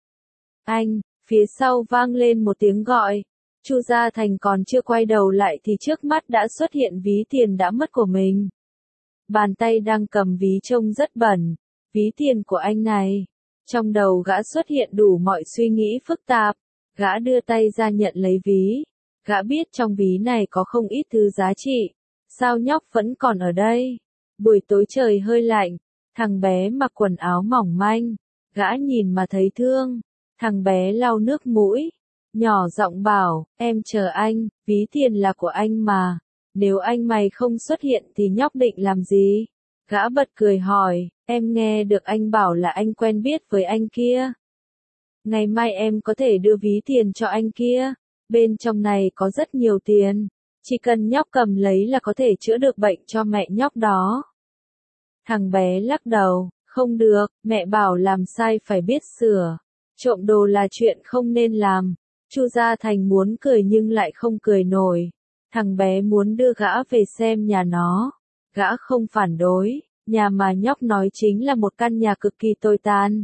Anh, phía sau vang lên một tiếng gọi. Chu Gia Thành còn chưa quay đầu lại thì trước mắt đã xuất hiện ví tiền đã mất của mình. Bàn tay đang cầm ví trông rất bẩn. Ví tiền của anh này. Trong đầu gã xuất hiện đủ mọi suy nghĩ phức tạp. Gã đưa tay ra nhận lấy ví. Gã biết trong ví này có không ít thứ giá trị. Sao nhóc vẫn còn ở đây? Buổi tối trời hơi lạnh. Thằng bé mặc quần áo mỏng manh. Gã nhìn mà thấy thương. Thằng bé lau nước mũi. Nhỏ giọng bảo, em chờ anh, ví tiền là của anh mà. Nếu anh mày không xuất hiện thì nhóc định làm gì? Gã bật cười hỏi, em nghe được anh bảo là anh quen biết với anh kia. Ngày mai em có thể đưa ví tiền cho anh kia. Bên trong này có rất nhiều tiền. Chỉ cần nhóc cầm lấy là có thể chữa được bệnh cho mẹ nhóc đó. Thằng bé lắc đầu, không được, mẹ bảo làm sai phải biết sửa. Trộm đồ là chuyện không nên làm. Chu Gia Thành muốn cười nhưng lại không cười nổi. Thằng bé muốn đưa gã về xem nhà nó. Gã không phản đối, nhà mà nhóc nói chính là một căn nhà cực kỳ tồi tàn.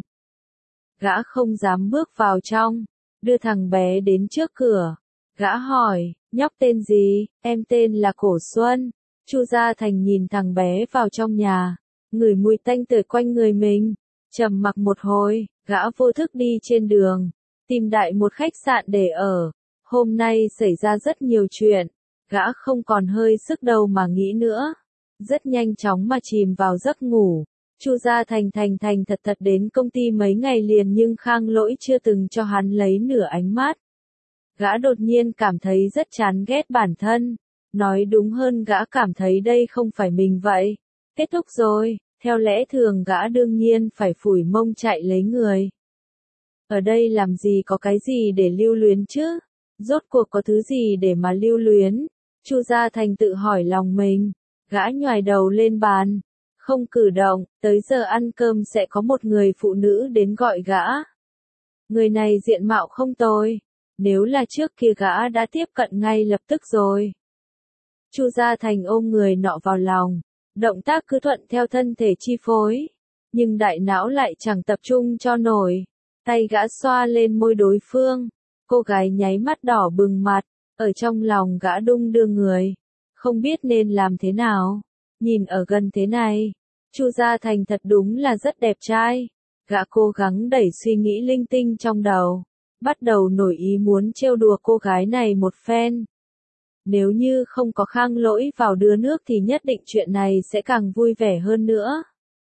Gã không dám bước vào trong, đưa thằng bé đến trước cửa. Gã hỏi, nhóc tên gì? Em tên là Cổ Xuân. Chu Gia Thành nhìn thằng bé vào trong nhà, ngửi mùi tanh tưởi quanh người mình. Trầm mặc một hồi, gã vô thức đi trên đường, tìm đại một khách sạn để ở. Hôm nay xảy ra rất nhiều chuyện, gã không còn hơi sức đâu mà nghĩ nữa. Rất nhanh chóng mà chìm vào giấc ngủ. Chu Gia Thành thành thật đến công ty mấy ngày liền nhưng Khang Lỗi chưa từng cho hắn lấy nửa ánh mắt. Gã đột nhiên cảm thấy rất chán ghét bản thân. Nói đúng hơn gã cảm thấy đây không phải mình vậy. Kết thúc rồi, theo lẽ thường gã đương nhiên phải phủi mông chạy lấy người. Ở đây làm gì có cái gì để lưu luyến chứ? Rốt cuộc có thứ gì để mà lưu luyến? Chu Gia Thành tự hỏi lòng mình. Gã nhoài đầu lên bàn. Không cử động, tới giờ ăn cơm sẽ có một người phụ nữ đến gọi gã. Người này diện mạo không tồi. Nếu là trước kia gã đã tiếp cận ngay lập tức rồi. Chu Gia Thành ôm người nọ vào lòng. Động tác cứ thuận theo thân thể chi phối. Nhưng đại não lại chẳng tập trung cho nổi. Tay gã xoa lên môi đối phương. Cô gái nháy mắt đỏ bừng mặt. Ở trong lòng gã đung đưa người. Không biết nên làm thế nào. Nhìn ở gần thế này. Chu Gia Thành thật đúng là rất đẹp trai. Gã cố gắng đẩy suy nghĩ linh tinh trong đầu. Bắt đầu nổi ý muốn trêu đùa cô gái này một phen. Nếu như không có Khang Lỗi vào đưa nước thì nhất định chuyện này sẽ càng vui vẻ hơn nữa.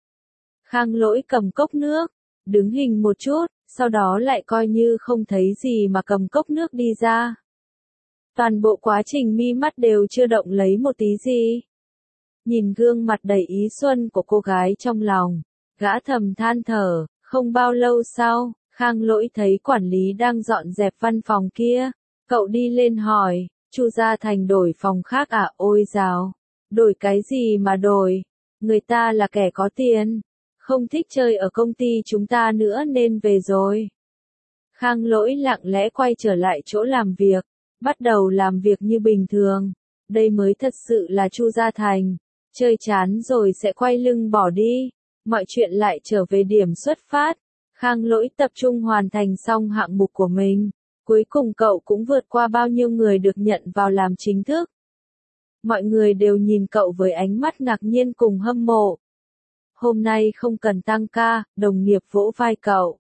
Khang Lỗi cầm cốc nước, đứng hình một chút, sau đó lại coi như không thấy gì mà cầm cốc nước đi ra. Toàn bộ quá trình mi mắt đều chưa động lấy một tí gì. Nhìn gương mặt đầy ý xuân của cô gái trong lòng, gã thầm than thở. Không bao lâu sau, Khang Lỗi thấy quản lý đang dọn dẹp văn phòng kia. Cậu đi lên hỏi, Chu Gia Thành đổi phòng khác à? Ôi dào, đổi cái gì mà đổi? Người ta là kẻ có tiền, không thích chơi ở công ty chúng ta nữa nên về rồi. Khang Lỗi lặng lẽ quay trở lại chỗ làm việc, bắt đầu làm việc như bình thường. Đây mới thật sự là Chu Gia Thành, chơi chán rồi sẽ quay lưng bỏ đi. Mọi chuyện lại trở về điểm xuất phát. Khang Lỗi tập trung hoàn thành xong hạng mục của mình. Cuối cùng cậu cũng vượt qua bao nhiêu người được nhận vào làm chính thức. Mọi người đều nhìn cậu với ánh mắt ngạc nhiên cùng hâm mộ. Hôm nay không cần tăng ca, đồng nghiệp vỗ vai cậu.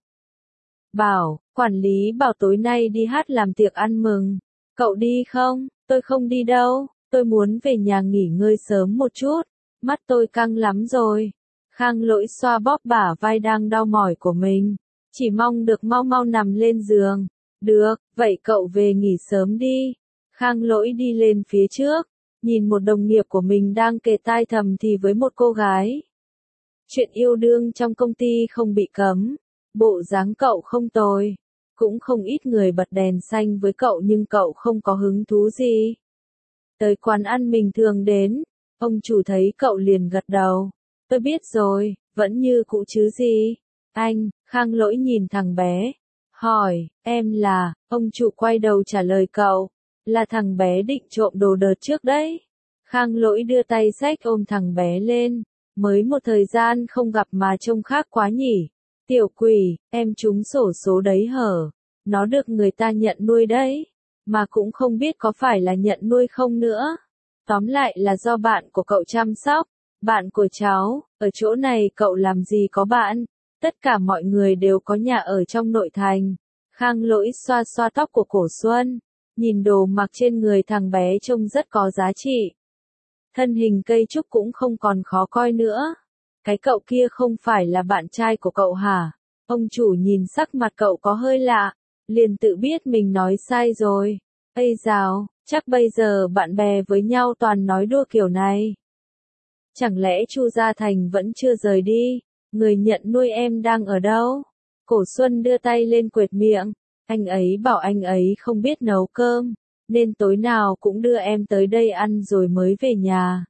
Bảo, quản lý bảo tối nay đi hát làm tiệc ăn mừng. Cậu đi không? Tôi không đi đâu, tôi muốn về nhà nghỉ ngơi sớm một chút. Mắt tôi căng lắm rồi. Khang Lỗi xoa bóp bả vai đang đau mỏi của mình. Chỉ mong được mau mau nằm lên giường. Được, vậy cậu về nghỉ sớm đi. Khang Lỗi đi lên phía trước, nhìn một đồng nghiệp của mình đang kề tai thầm thì với một cô gái. Chuyện yêu đương trong công ty không bị cấm, bộ dáng cậu không tồi. Cũng không ít người bật đèn xanh với cậu nhưng cậu không có hứng thú gì. Tới quán ăn mình thường đến, ông chủ thấy cậu liền gật đầu. Tôi biết rồi, vẫn như cũ chứ gì. Anh, Khang Lỗi nhìn thằng bé. Hỏi, em là, ông chủ quay đầu trả lời cậu. Là thằng bé định trộm đồ đợt trước đấy. Khang Lỗi đưa tay xách ôm thằng bé lên. Mới một thời gian không gặp mà trông khác quá nhỉ. Tiểu quỷ, em trúng xổ số đấy hở. Nó được người ta nhận nuôi đấy. Mà cũng không biết có phải là nhận nuôi không nữa. Tóm lại là do bạn của cậu chăm sóc. Bạn của cháu, ở chỗ này cậu làm gì có bạn. Tất cả mọi người đều có nhà ở trong nội thành. Khang Lỗi xoa xoa tóc của Cổ Xuân. Nhìn đồ mặc trên người thằng bé trông rất có giá trị. Thân hình cây trúc cũng không còn khó coi nữa. Cái cậu kia không phải là bạn trai của cậu hả? Ông chủ nhìn sắc mặt cậu có hơi lạ. Liền tự biết mình nói sai rồi. Ây dào, chắc bây giờ bạn bè với nhau toàn nói đùa kiểu này. Chẳng lẽ Chu Gia Thành vẫn chưa rời đi? Người nhận nuôi em đang ở đâu? Cổ Xuân đưa tay lên quệt miệng. Anh ấy bảo anh ấy không biết nấu cơm, nên tối nào cũng đưa em tới đây ăn rồi mới về nhà.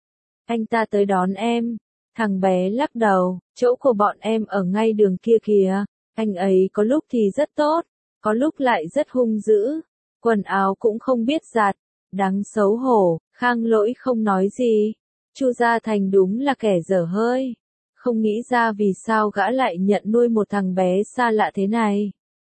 Anh ta tới đón em. Thằng bé lắc đầu, chỗ của bọn em ở ngay đường kia kìa. Anh ấy có lúc thì rất tốt, có lúc lại rất hung dữ, quần áo cũng không biết giặt, đáng xấu hổ. Khang Lỗi không nói gì. Chu Gia Thành đúng là kẻ dở hơi, không nghĩ ra vì sao gã lại nhận nuôi một thằng bé xa lạ thế này.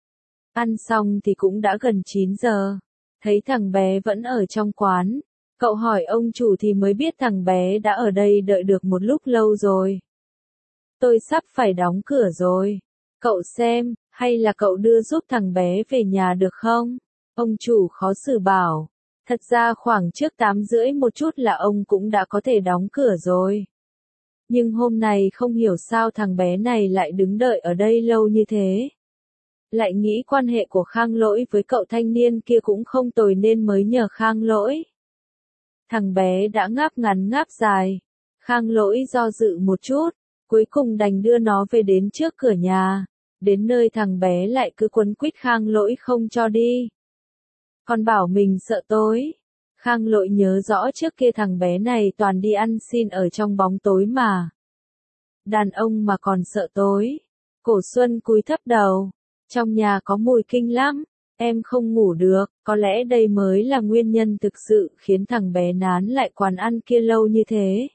Ăn xong thì cũng đã gần 9 giờ, thấy thằng bé vẫn ở trong quán. Cậu hỏi ông chủ thì mới biết thằng bé đã ở đây đợi được một lúc lâu rồi. Tôi sắp phải đóng cửa rồi. Cậu xem, hay là cậu đưa giúp thằng bé về nhà được không? Ông chủ khó xử bảo. Thật ra khoảng trước 8 rưỡi một chút là ông cũng đã có thể đóng cửa rồi. Nhưng hôm nay không hiểu sao thằng bé này lại đứng đợi ở đây lâu như thế. Lại nghĩ quan hệ của Khang Lỗi với cậu thanh niên kia cũng không tồi nên mới nhờ Khang Lỗi. Thằng bé đã ngáp ngắn ngáp dài. Khang Lỗi do dự một chút, cuối cùng đành đưa nó về đến trước cửa nhà. Đến nơi thằng bé lại cứ quấn quýt Khang Lỗi không cho đi. Còn bảo mình sợ tối. Khang Lỗi nhớ rõ trước kia thằng bé này toàn đi ăn xin ở trong bóng tối mà. Đàn ông mà còn sợ tối. Cổ Xuân cúi thấp đầu. Trong nhà có mùi kinh lắm. Em không ngủ được, có lẽ đây mới là nguyên nhân thực sự khiến thằng bé nán lại quán ăn kia lâu như thế.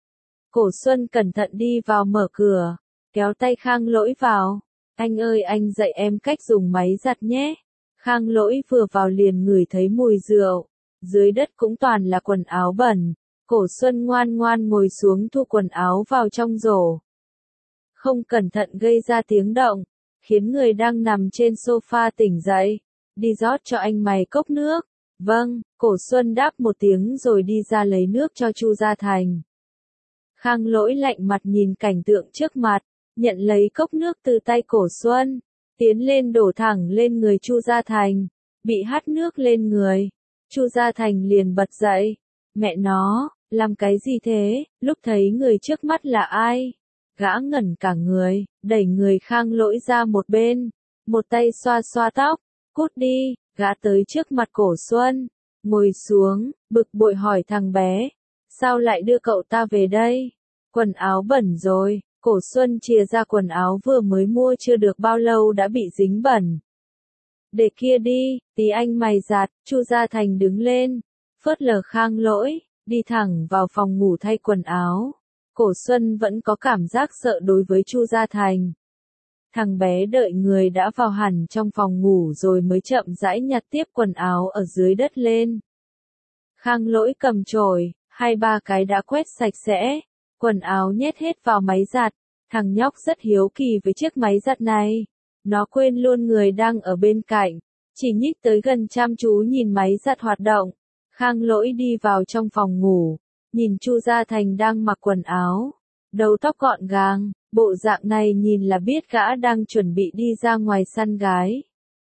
Cổ Xuân cẩn thận đi vào mở cửa, kéo tay Khang Lỗi vào. Anh ơi anh dạy em cách dùng máy giặt nhé. Khang Lỗi vừa vào liền ngửi thấy mùi rượu, dưới đất cũng toàn là quần áo bẩn. Cổ Xuân ngoan ngoan ngồi xuống thu quần áo vào trong rổ. Không cẩn thận gây ra tiếng động, khiến người đang nằm trên sofa tỉnh dậy. Đi rót cho anh mày cốc nước. Vâng, Cổ Xuân đáp một tiếng rồi đi ra lấy nước cho Chu Gia Thành. Khang Lỗi lạnh mặt nhìn cảnh tượng trước mặt, nhận lấy cốc nước từ tay Cổ Xuân, tiến lên đổ thẳng lên người Chu Gia Thành, bị hắt nước lên người. Chu Gia Thành liền bật dậy, mẹ nó, làm cái gì thế, lúc thấy người trước mắt là ai? Gã ngẩn cả người, đẩy người Khang Lỗi ra một bên, một tay xoa xoa tóc, cút đi, gã tới trước mặt Cổ Xuân, ngồi xuống, bực bội hỏi thằng bé, sao lại đưa cậu ta về đây? Quần áo bẩn rồi. Cổ Xuân chìa ra quần áo vừa mới mua chưa được bao lâu đã bị dính bẩn. Để kia đi, tí anh mày giặt. Chu Gia Thành đứng lên, phớt lờ Khang Lỗi, đi thẳng vào phòng ngủ thay quần áo. Cổ Xuân vẫn có cảm giác sợ đối với Chu Gia Thành. Thằng bé đợi người đã vào hẳn trong phòng ngủ rồi mới chậm rãi nhặt tiếp quần áo ở dưới đất lên. Khang Lỗi cầm chổi, 2-3 cái đã quét sạch sẽ. Quần áo nhét hết vào máy giặt, thằng nhóc rất hiếu kỳ với chiếc máy giặt này. Nó quên luôn người đang ở bên cạnh, chỉ nhích tới gần chăm chú nhìn máy giặt hoạt động. Khang Lỗi đi vào trong phòng ngủ, nhìn Chu Gia Thành đang mặc quần áo, đầu tóc gọn gàng, bộ dạng này nhìn là biết gã đang chuẩn bị đi ra ngoài săn gái.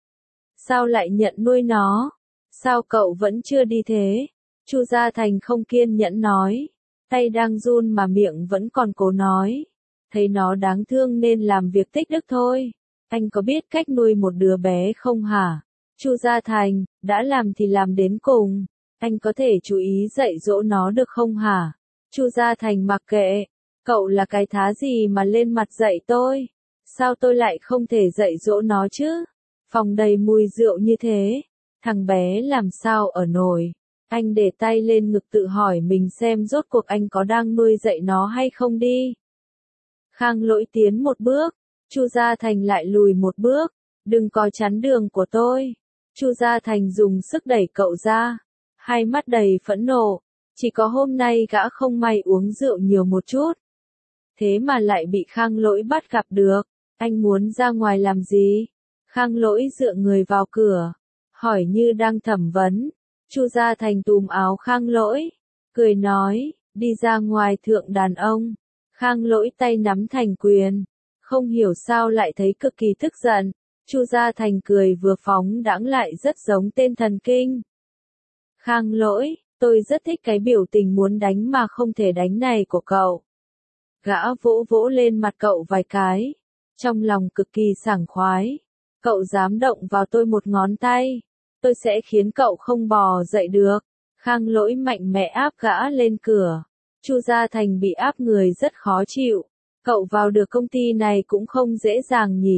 Sao lại nhận nuôi nó? Sao cậu vẫn chưa đi thế? Chu Gia Thành không kiên nhẫn nói. Tay đang run mà miệng vẫn còn cố nói. Thấy nó đáng thương nên làm việc tích đức thôi. Anh có biết cách nuôi một đứa bé không hả? Chu Gia Thành, đã làm thì làm đến cùng. Anh có thể chú ý dạy dỗ nó được không hả? Chu Gia Thành mặc kệ. Cậu là cái thá gì mà lên mặt dạy tôi? Sao tôi lại không thể dạy dỗ nó chứ? Phòng đầy mùi rượu như thế. Thằng bé làm sao ở nổi? Anh để tay lên ngực tự hỏi mình xem rốt cuộc anh có đang nuôi dạy nó hay không đi. Khang Lỗi tiến một bước, Chu Gia Thành lại lùi một bước, đừng có chắn đường của tôi. Chu Gia Thành dùng sức đẩy cậu ra, hai mắt đầy phẫn nộ, chỉ có hôm nay gã không may uống rượu nhiều một chút. Thế mà lại bị Khang Lỗi bắt gặp được, anh muốn ra ngoài làm gì? Khang Lỗi dựa người vào cửa, hỏi như đang thẩm vấn. Chu Gia Thành túm áo Khang Lỗi, cười nói, đi ra ngoài thượng đàn ông. Khang Lỗi tay nắm thành quyền, không hiểu sao lại thấy cực kỳ tức giận. Chu Gia Thành cười vừa phóng đãng lại rất giống tên thần kinh. Khang Lỗi, tôi rất thích cái biểu tình muốn đánh mà không thể đánh này của cậu. Gã vỗ vỗ lên mặt cậu vài cái, trong lòng cực kỳ sảng khoái. Cậu dám động vào tôi một ngón tay, tôi sẽ khiến cậu không bò dậy được. Khang Lỗi mạnh mẽ áp gã lên cửa. Chu Gia Thành bị áp người rất khó chịu. Cậu vào được công ty này cũng không dễ dàng nhỉ.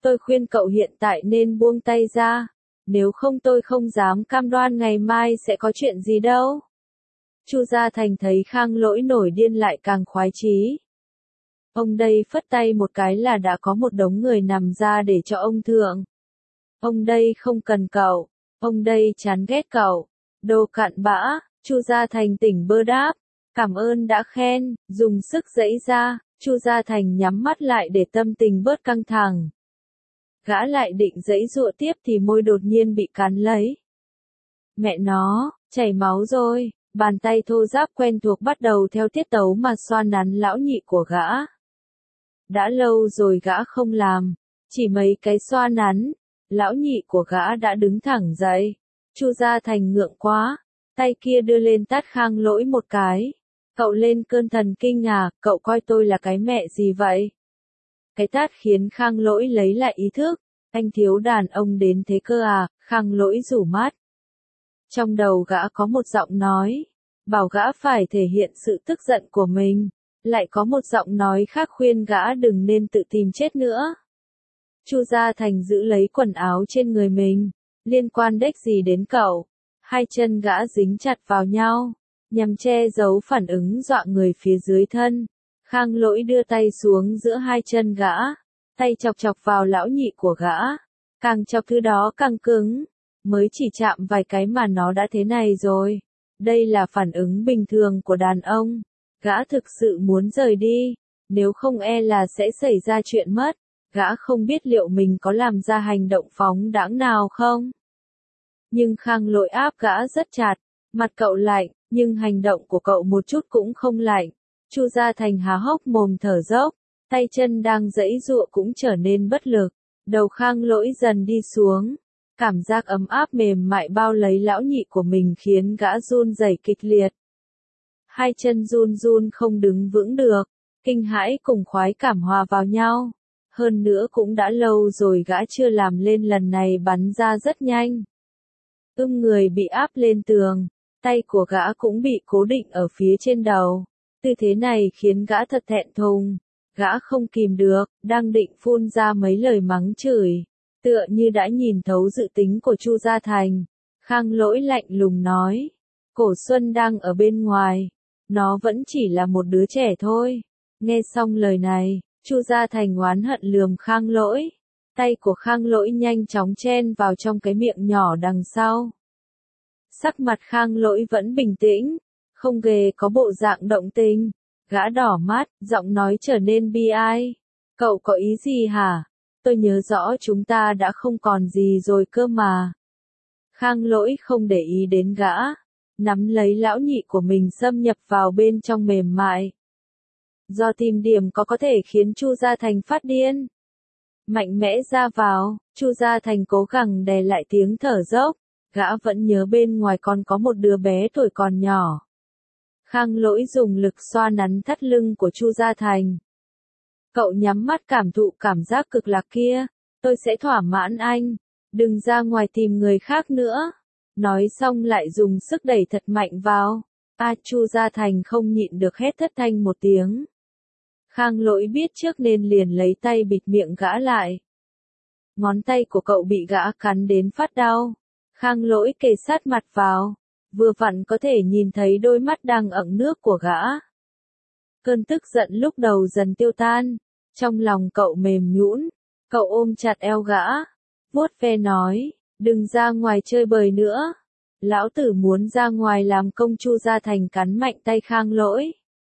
Tôi khuyên cậu hiện tại nên buông tay ra, nếu không tôi không dám cam đoan ngày mai sẽ có chuyện gì đâu. Chu Gia Thành thấy Khang Lỗi nổi điên lại càng khoái chí. Ông đây phất tay một cái là đã có một đống người nằm ra để cho ông thượng. Ông đây không cần cậu, ông đây chán ghét cậu. Đồ cặn bã, Chu Gia Thành tỉnh bơ đáp, cảm ơn đã khen, dùng sức giãy ra, Chu Gia Thành nhắm mắt lại để tâm tình bớt căng thẳng. Gã lại định giãy giụa tiếp thì môi đột nhiên bị cắn lấy. Mẹ nó, chảy máu rồi, bàn tay thô ráp quen thuộc bắt đầu theo tiết tấu mà xoa nắn lão nhị của gã. Đã lâu rồi gã không làm, chỉ mấy cái xoa nắn, lão nhị của gã đã đứng thẳng dậy. Chu Gia Thành ngượng quá, tay kia đưa lên tát Khang Lỗi một cái. Cậu lên cơn thần kinh à, cậu coi tôi là cái mẹ gì vậy? Cái tát khiến Khang Lỗi lấy lại ý thức, anh thiếu đàn ông đến thế cơ à, Khang Lỗi rủ mắt. Trong đầu gã có một giọng nói, bảo gã phải thể hiện sự tức giận của mình, lại có một giọng nói khác khuyên gã đừng nên tự tìm chết nữa. Chu Gia Thành giữ lấy quần áo trên người mình, liên quan đếch gì đến cậu. Hai chân gã dính chặt vào nhau, nhằm che giấu phản ứng dọa người phía dưới thân. Khang Lỗi đưa tay xuống giữa hai chân gã, tay chọc chọc vào lão nhị của gã. Càng chọc thứ đó càng cứng, mới chỉ chạm vài cái mà nó đã thế này rồi. Đây là phản ứng bình thường của đàn ông. Gã thực sự muốn rời đi, nếu không e là sẽ xảy ra chuyện mất. Gã không biết liệu mình có làm ra hành động phóng đãng nào không. Nhưng Khang Lỗi áp gã rất chặt, mặt cậu lạnh, nhưng hành động của cậu một chút cũng không lạnh. Chu Gia Thành há hốc mồm thở dốc, tay chân đang giãy giụa cũng trở nên bất lực. Đầu Khang Lỗi dần đi xuống, cảm giác ấm áp mềm mại bao lấy lão nhị của mình khiến gã run rẩy kịch liệt. Hai chân run run không đứng vững được, kinh hãi cùng khoái cảm hòa vào nhau. Hơn nữa cũng đã lâu rồi gã chưa làm lên, lần này bắn ra rất nhanh. Người bị áp lên tường, tay của gã cũng bị cố định ở phía trên đầu. Tư thế này khiến gã thật thẹn thùng. Gã không kìm được, đang định phun ra mấy lời mắng chửi. Tựa như đã nhìn thấu dự tính của Chu Gia Thành. Khang Lỗi lạnh lùng nói. Cổ Xuân đang ở bên ngoài. Nó vẫn chỉ là một đứa trẻ thôi. Nghe xong lời này, Chu Gia Thành oán hận lườm Khang Lỗi. Tay của Khang Lỗi nhanh chóng chen vào trong cái miệng nhỏ đằng sau. Sắc mặt Khang Lỗi vẫn bình tĩnh, không hề có bộ dạng động tình. Gã đỏ mắt, giọng nói trở nên bi ai. Cậu có ý gì hả? Tôi nhớ rõ chúng ta đã không còn gì rồi cơ mà. Khang Lỗi không để ý đến gã, nắm lấy lão nhị của mình xâm nhập vào bên trong mềm mại. Do tìm điểm có thể khiến Chu Gia Thành phát điên. Mạnh mẽ ra vào, Chu Gia Thành cố gắng đè lại tiếng thở dốc. Gã vẫn nhớ bên ngoài còn có một đứa bé tuổi còn nhỏ. Khang Lỗi dùng lực xoa nắn thắt lưng của Chu Gia Thành. Cậu nhắm mắt cảm thụ cảm giác cực lạc kia. Tôi sẽ thỏa mãn anh. Đừng ra ngoài tìm người khác nữa. Nói xong lại dùng sức đẩy thật mạnh vào. Chu Gia Thành không nhịn được hét thất thanh một tiếng. Khang Lỗi biết trước nên liền lấy tay bịt miệng gã lại. Ngón tay của cậu bị gã cắn đến phát đau. Khang Lỗi kề sát mặt vào, vừa vặn có thể nhìn thấy đôi mắt đang ẩn nước của gã. Cơn tức giận lúc đầu dần tiêu tan, trong lòng cậu mềm nhũn, cậu ôm chặt eo gã, vuốt ve nói, đừng ra ngoài chơi bời nữa. Lão tử muốn ra ngoài làm công. Chu Gia Thành cắn mạnh tay Khang Lỗi.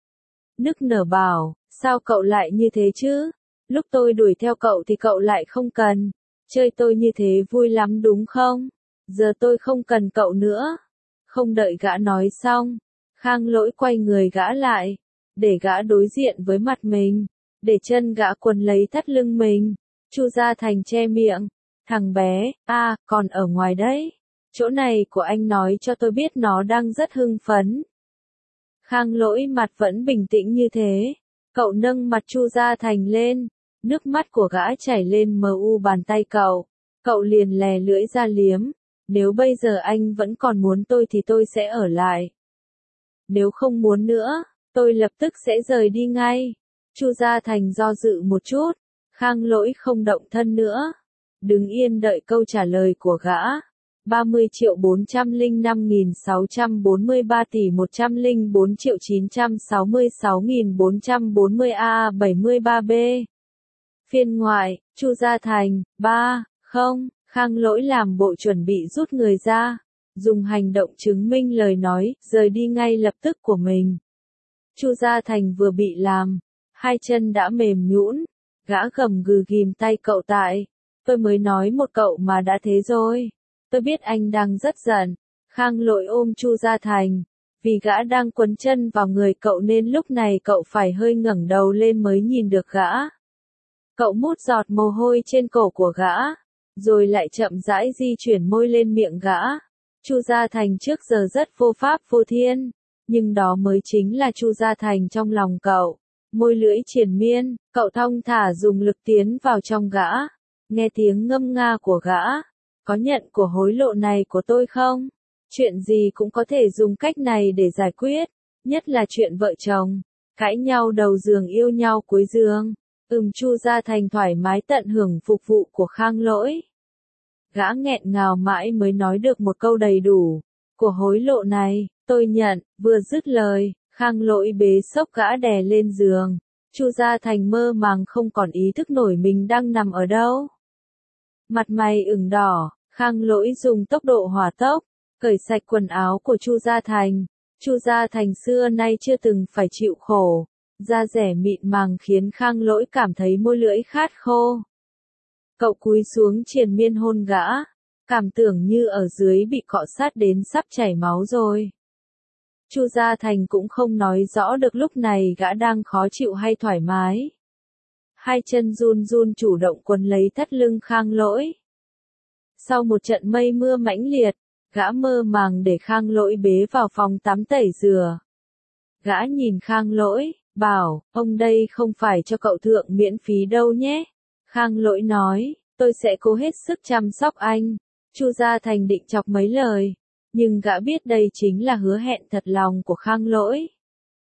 Nức nở bảo, sao cậu lại như thế chứ? Lúc tôi đuổi theo cậu thì cậu lại không cần. Chơi tôi như thế vui lắm đúng không? Giờ tôi không cần cậu nữa. Không đợi gã nói xong, Khang Lỗi quay người gã lại, để gã đối diện với mặt mình, để chân gã quấn lấy thắt lưng mình. Chu Gia Thành che miệng, thằng bé, còn ở ngoài đấy. Chỗ này của anh nói cho tôi biết nó đang rất hưng phấn. Khang Lỗi mặt vẫn bình tĩnh như thế, cậu nâng mặt Chu Gia Thành lên, nước mắt của gã chảy lên mờ u bàn tay cậu, cậu liền lè lưỡi ra liếm. Nếu bây giờ anh vẫn còn muốn tôi thì tôi sẽ ở lại. Nếu không muốn nữa, tôi lập tức sẽ rời đi ngay. Chu Gia Thành do dự một chút, Khang Lỗi không động thân nữa. Đứng yên đợi câu trả lời của gã. 30.405.643 tỷ 104.966.440 AA73B. Phiên ngoại, Chu Gia Thành, 3, không, Khang Lỗi làm bộ chuẩn bị rút người ra, dùng hành động chứng minh lời nói, rời đi ngay lập tức của mình. Chu Gia Thành vừa bị làm, hai chân đã mềm nhũn, gã gầm gừ ghìm tay cậu tại. Tôi mới nói một cậu mà đã thế rồi. Tôi biết anh đang rất giận. Khang Lỗi ôm Chu Gia Thành. Vì gã đang quấn chân vào người cậu nên lúc này cậu phải hơi ngẩng đầu lên mới nhìn được gã. Cậu mút giọt mồ hôi trên cổ của gã, rồi lại chậm rãi di chuyển môi lên miệng gã. Chu Gia Thành trước giờ rất vô pháp vô thiên, nhưng đó mới chính là Chu Gia Thành trong lòng cậu. Môi lưỡi triền miên, cậu thong thả dùng lực tiến vào trong gã. Nghe tiếng ngâm nga của gã. Có nhận của hối lộ này của tôi không? Chuyện gì cũng có thể dùng cách này để giải quyết, nhất là chuyện vợ chồng, cãi nhau đầu giường yêu nhau cuối giường. Chu Gia Thành thoải mái tận hưởng phục vụ của Khang Lỗi. Gã nghẹn ngào mãi mới nói được một câu đầy đủ. Của hối lộ này, tôi nhận, vừa dứt lời, Khang Lỗi bế xốc gã đè lên giường. Chu Gia Thành mơ màng không còn ý thức nổi mình đang nằm ở đâu. Mặt mày ửng đỏ, Khang Lỗi dùng tốc độ hỏa tốc, cởi sạch quần áo của Chu Gia Thành. Chu Gia Thành xưa nay chưa từng phải chịu khổ. Da dẻ mịn màng khiến Khang Lỗi cảm thấy môi lưỡi khát khô. Cậu cúi xuống triền miên hôn gã, cảm tưởng như ở dưới bị cọ sát đến sắp chảy máu rồi. Chu Gia Thành cũng không nói rõ được lúc này gã đang khó chịu hay thoải mái. Hai chân run run chủ động quấn lấy thắt lưng Khang Lỗi. Sau một trận mây mưa mãnh liệt, gã mơ màng để Khang Lỗi bế vào phòng tắm tẩy rửa. Gã nhìn Khang Lỗi, bảo, ông đây không phải cho cậu thượng miễn phí đâu nhé. Khang Lỗi nói, tôi sẽ cố hết sức chăm sóc anh. Chu Gia Thành định chọc mấy lời, nhưng gã biết đây chính là hứa hẹn thật lòng của Khang Lỗi.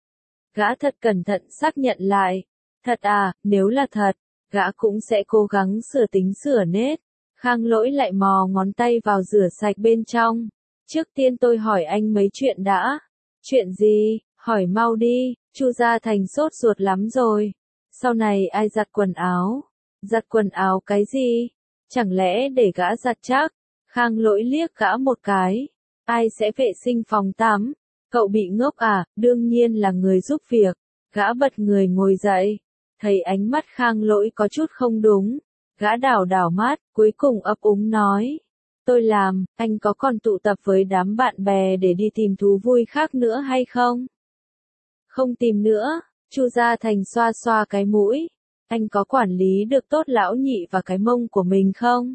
Gã thật cẩn thận xác nhận lại. Thật à, nếu là thật, gã cũng sẽ cố gắng sửa tính sửa nết. Khang Lỗi lại mò ngón tay vào rửa sạch bên trong. Trước tiên tôi hỏi anh mấy chuyện đã. Chuyện gì? Hỏi mau đi. Chu Gia Thành sốt ruột lắm rồi. Sau này ai giặt quần áo? Giặt quần áo cái gì? Chẳng lẽ để gã giặt chắc? Khang Lỗi liếc gã một cái. Ai sẽ vệ sinh phòng tắm? Cậu bị ngốc à? Đương nhiên là người giúp việc. Gã bật người ngồi dậy. Thấy ánh mắt Khang Lỗi có chút không đúng. Gã đảo đảo mắt, cuối cùng ấp úng nói. Tôi làm, anh có còn tụ tập với đám bạn bè để đi tìm thú vui khác nữa hay không? Không tìm nữa. Chu Gia Thành xoa xoa cái mũi. Anh có quản lý được tốt lão nhị và cái mông của mình không?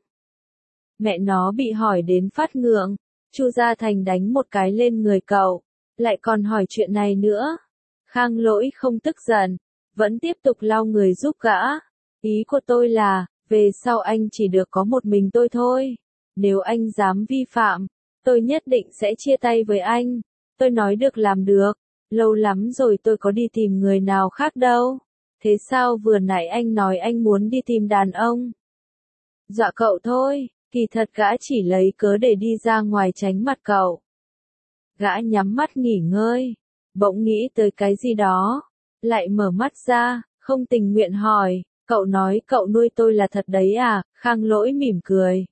Mẹ nó bị hỏi đến phát ngượng. Chu Gia Thành đánh một cái lên người cậu. Lại còn hỏi chuyện này nữa. Khang Lỗi không tức giận. Vẫn tiếp tục lau người giúp gã. Ý của tôi là, về sau anh chỉ được có một mình tôi thôi. Nếu anh dám vi phạm, tôi nhất định sẽ chia tay với anh. Tôi nói được làm được. Lâu lắm rồi tôi có đi tìm người nào khác đâu. Thế sao vừa nãy anh nói anh muốn đi tìm đàn ông? Dọa cậu thôi, kỳ thật gã chỉ lấy cớ để đi ra ngoài tránh mặt cậu. Gã nhắm mắt nghỉ ngơi, bỗng nghĩ tới cái gì đó, lại mở mắt ra, không tình nguyện hỏi, cậu nói cậu nuôi tôi là thật đấy à? Khang Lỗi mỉm cười.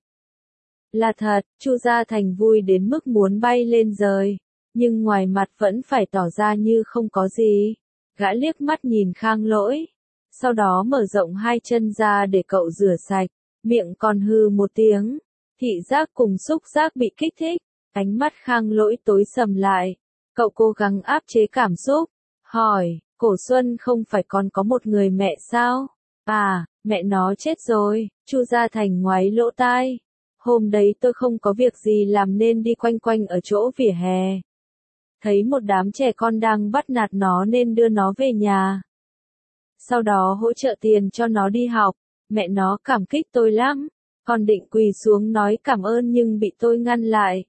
Là thật. Chu Gia Thành vui đến mức muốn bay lên rời, nhưng ngoài mặt vẫn phải tỏ ra như không có gì. Gã liếc mắt nhìn Khang Lỗi, sau đó mở rộng hai chân ra để cậu rửa sạch, miệng còn hừ một tiếng. Thị giác cùng xúc giác bị kích thích, ánh mắt Khang Lỗi tối sầm lại. Cậu cố gắng áp chế cảm xúc, hỏi, Cổ Xuân không phải còn có một người mẹ sao? À, mẹ nó chết rồi. Chu Gia Thành ngoáy lỗ tai. Hôm đấy tôi không có việc gì làm nên đi quanh quanh ở chỗ vỉa hè. Thấy một đám trẻ con đang bắt nạt nó nên đưa nó về nhà. Sau đó hỗ trợ tiền cho nó đi học. Mẹ nó cảm kích tôi lắm. Còn định quỳ xuống nói cảm ơn nhưng bị tôi ngăn lại.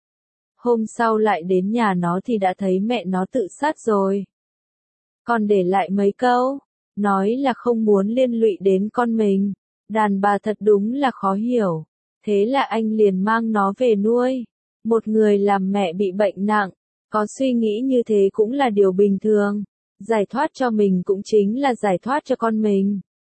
Hôm sau lại đến nhà nó thì đã thấy mẹ nó tự sát rồi. Còn để lại mấy câu. nói là không muốn liên lụy đến con mình. Đàn bà thật đúng là khó hiểu. Thế là anh liền mang nó về nuôi. Một người làm mẹ bị bệnh nặng, có suy nghĩ như thế cũng là điều bình thường. Giải thoát cho mình cũng chính là giải thoát cho con mình.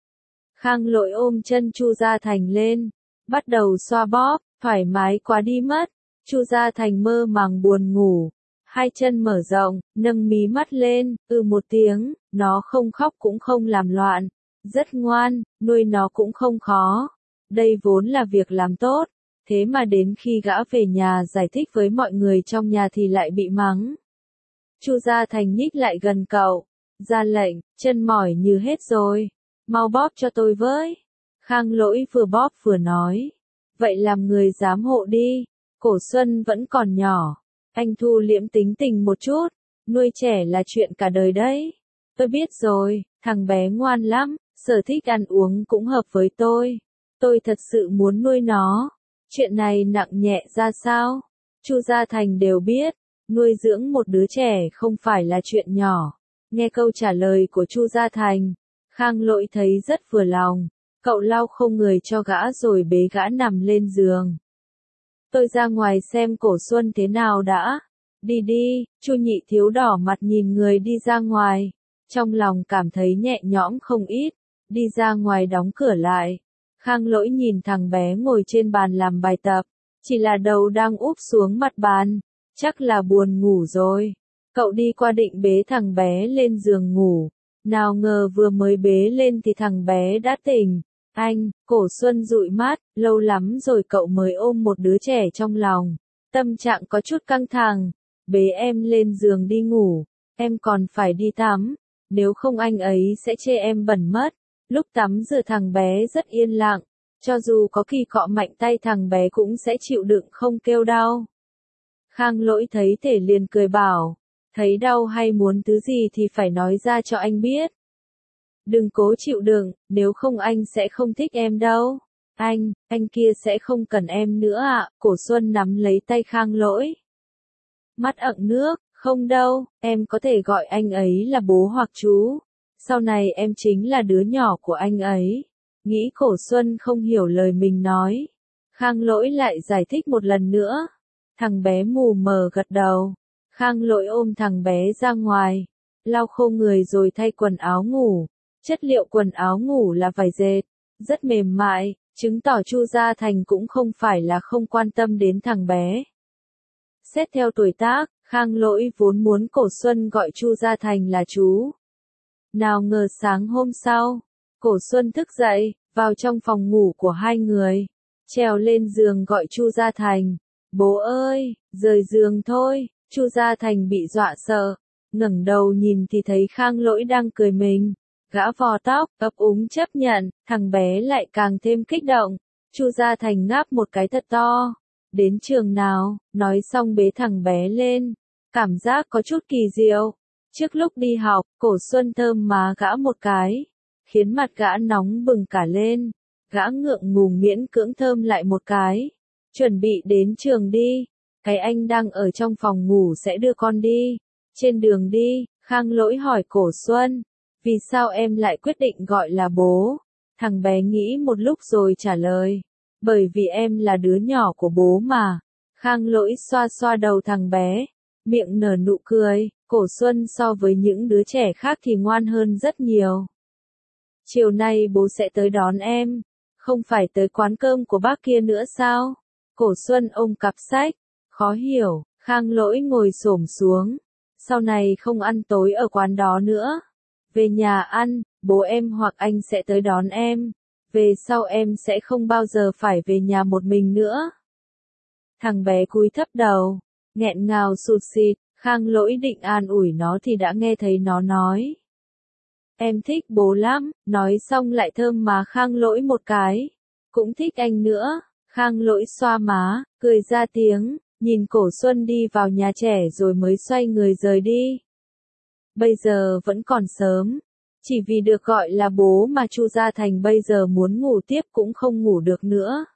Khang Lỗi ôm chân Chu Gia Thành lên, bắt đầu xoa bóp, thoải mái quá đi mất. Chu Gia Thành mơ màng buồn ngủ, hai chân mở rộng, nâng mí mắt lên, một tiếng, nó không khóc cũng không làm loạn, rất ngoan, nuôi nó cũng không khó. Đây vốn là việc làm tốt, thế mà đến khi gã về nhà giải thích với mọi người trong nhà thì lại bị mắng. Chu Gia Thành nhích lại gần cậu, ra lệnh, chân mỏi như hết rồi, mau bóp cho tôi với. Khang Lỗi vừa bóp vừa nói, vậy làm người giám hộ đi, Cổ Xuân vẫn còn nhỏ, anh thu liễm tính tình một chút, nuôi trẻ là chuyện cả đời đấy. Tôi biết rồi, thằng bé ngoan lắm, sở thích ăn uống cũng hợp với tôi thật sự muốn nuôi nó. Chuyện này nặng nhẹ ra sao? Chu Gia Thành đều biết, nuôi dưỡng một đứa trẻ không phải là chuyện nhỏ. Nghe câu trả lời của Chu Gia Thành, Khang Lỗi thấy rất vừa lòng, cậu lau khô người cho gã rồi bế gã nằm lên giường. Tôi ra ngoài xem Cổ Xuân thế nào đã. Đi đi, Chu Nhị Thiếu đỏ mặt nhìn người đi ra ngoài, trong lòng cảm thấy nhẹ nhõm không ít, đi ra ngoài đóng cửa lại. Khang Lỗi nhìn thằng bé ngồi trên bàn làm bài tập, chỉ là đầu đang úp xuống mặt bàn, chắc là buồn ngủ rồi. Cậu đi qua định bế thằng bé lên giường ngủ, nào ngờ vừa mới bế lên thì thằng bé đã tỉnh. Anh, Cổ Xuân dụi mắt, lâu lắm rồi cậu mới ôm một đứa trẻ trong lòng, tâm trạng có chút căng thẳng. Bế em lên giường đi ngủ, em còn phải đi tắm, nếu không anh ấy sẽ chê em bẩn mất. Lúc tắm rửa thằng bé rất yên lặng, cho dù có kỳ cọ mạnh tay thằng bé cũng sẽ chịu đựng không kêu đau. Khang Lỗi thấy thế liền cười bảo, thấy đau hay muốn thứ gì thì phải nói ra cho anh biết. Đừng cố chịu đựng, nếu không anh sẽ không thích em đâu. Anh kia sẽ không cần em nữa ạ. Cổ Xuân nắm lấy tay Khang Lỗi. Mắt ẩn nước, không đâu, em có thể gọi anh ấy là bố hoặc chú. Sau này em chính là đứa nhỏ của anh ấy. Nghĩ Cổ Xuân không hiểu lời mình nói. Khang Lỗi lại giải thích một lần nữa. Thằng bé mù mờ gật đầu. Khang Lỗi ôm thằng bé ra ngoài, lau khô người rồi thay quần áo ngủ. Chất liệu quần áo ngủ là vải dệt, rất mềm mại, chứng tỏ Chu Gia Thành cũng không phải là không quan tâm đến thằng bé. Xét theo tuổi tác, Khang Lỗi vốn muốn Cổ Xuân gọi Chu Gia Thành là chú. Nào ngờ sáng hôm sau, Cổ Xuân thức dậy, vào trong phòng ngủ của hai người, trèo lên giường gọi Chu Gia Thành. Bố ơi, rời giường thôi. Chu Gia Thành bị dọa sợ, ngẩng đầu nhìn thì thấy Khang Lỗi đang cười mình. Gã vò tóc, ấp úng chấp nhận, thằng bé lại càng thêm kích động. Chu Gia Thành ngáp một cái thật to. Đến trường nào, nói xong bế thằng bé lên. Cảm giác có chút kỳ diệu. Trước lúc đi học, Cổ Xuân thơm má gã một cái, khiến mặt gã nóng bừng cả lên. Gã ngượng ngùng miễn cưỡng thơm lại một cái. Chuẩn bị đến trường đi. Cái anh đang ở trong phòng ngủ sẽ đưa con đi. Trên đường đi, Khang Lỗi hỏi Cổ Xuân, vì sao em lại quyết định gọi là bố? Thằng bé nghĩ một lúc rồi trả lời, bởi vì em là đứa nhỏ của bố mà. Khang Lỗi xoa xoa đầu thằng bé, miệng nở nụ cười. Cổ Xuân so với những đứa trẻ khác thì ngoan hơn rất nhiều. Chiều nay bố sẽ tới đón em, không phải tới quán cơm của bác kia nữa sao? Cổ Xuân ôm cặp sách, khó hiểu. Khang Lỗi ngồi xổm xuống, sau này không ăn tối ở quán đó nữa. Về nhà ăn, bố em hoặc anh sẽ tới đón em. Về sau em sẽ không bao giờ phải về nhà một mình nữa. Thằng bé cúi thấp đầu, nghẹn ngào sụt sịt. Khang Lỗi định an ủi nó thì đã nghe thấy nó nói, em thích bố lắm. Nói xong lại thơm má Khang Lỗi một cái, cũng thích anh nữa. Khang Lỗi xoa má, cười ra tiếng, nhìn Cổ Xuân đi vào nhà trẻ rồi mới xoay người rời đi. Bây giờ vẫn còn sớm, chỉ vì được gọi là bố mà Chu Gia Thành bây giờ muốn ngủ tiếp cũng không ngủ được nữa.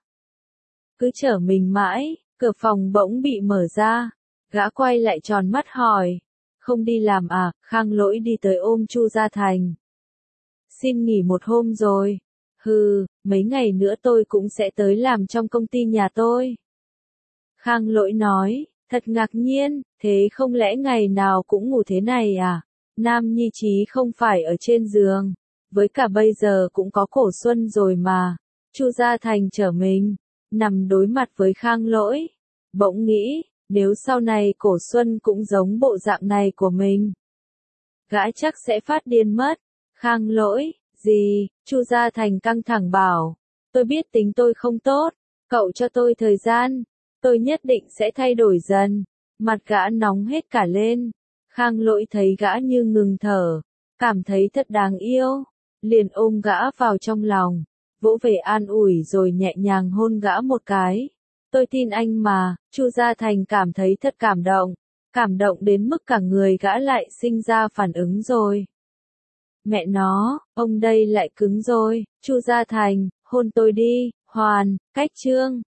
Cứ chở mình mãi, cửa phòng bỗng bị mở ra. Gã quay lại tròn mắt hỏi, không đi làm à? Khang Lỗi đi tới ôm Chu Gia Thành. xin nghỉ một hôm rồi. Hừ, mấy ngày nữa tôi cũng sẽ tới làm trong công ty nhà tôi. Khang Lỗi nói, thật ngạc nhiên, thế không lẽ ngày nào cũng ngủ thế này à? Nam Nhi Chí không phải ở trên giường, với cả bây giờ cũng có Cổ Xuân rồi mà. Chu Gia Thành trở mình, nằm đối mặt với Khang Lỗi. Bỗng nghĩ, nếu sau này Cổ Xuân cũng giống bộ dạng này của mình, gã chắc sẽ phát điên mất. Khang Lỗi, gì? Chu Gia Thành căng thẳng bảo, tôi biết tính tôi không tốt, cậu cho tôi thời gian, tôi nhất định sẽ thay đổi dần. Mặt gã nóng hết cả lên. Khang Lỗi thấy gã như ngừng thở, cảm thấy thật đáng yêu, liền ôm gã vào trong lòng, vỗ về an ủi rồi nhẹ nhàng hôn gã một cái. Tôi tin anh mà. Chu Gia Thành cảm thấy thật cảm động đến mức cả người gã lại sinh ra phản ứng rồi. Mẹ nó, ông đây lại cứng rồi. Chu Gia Thành, hôn tôi đi. Hoàn, cách chương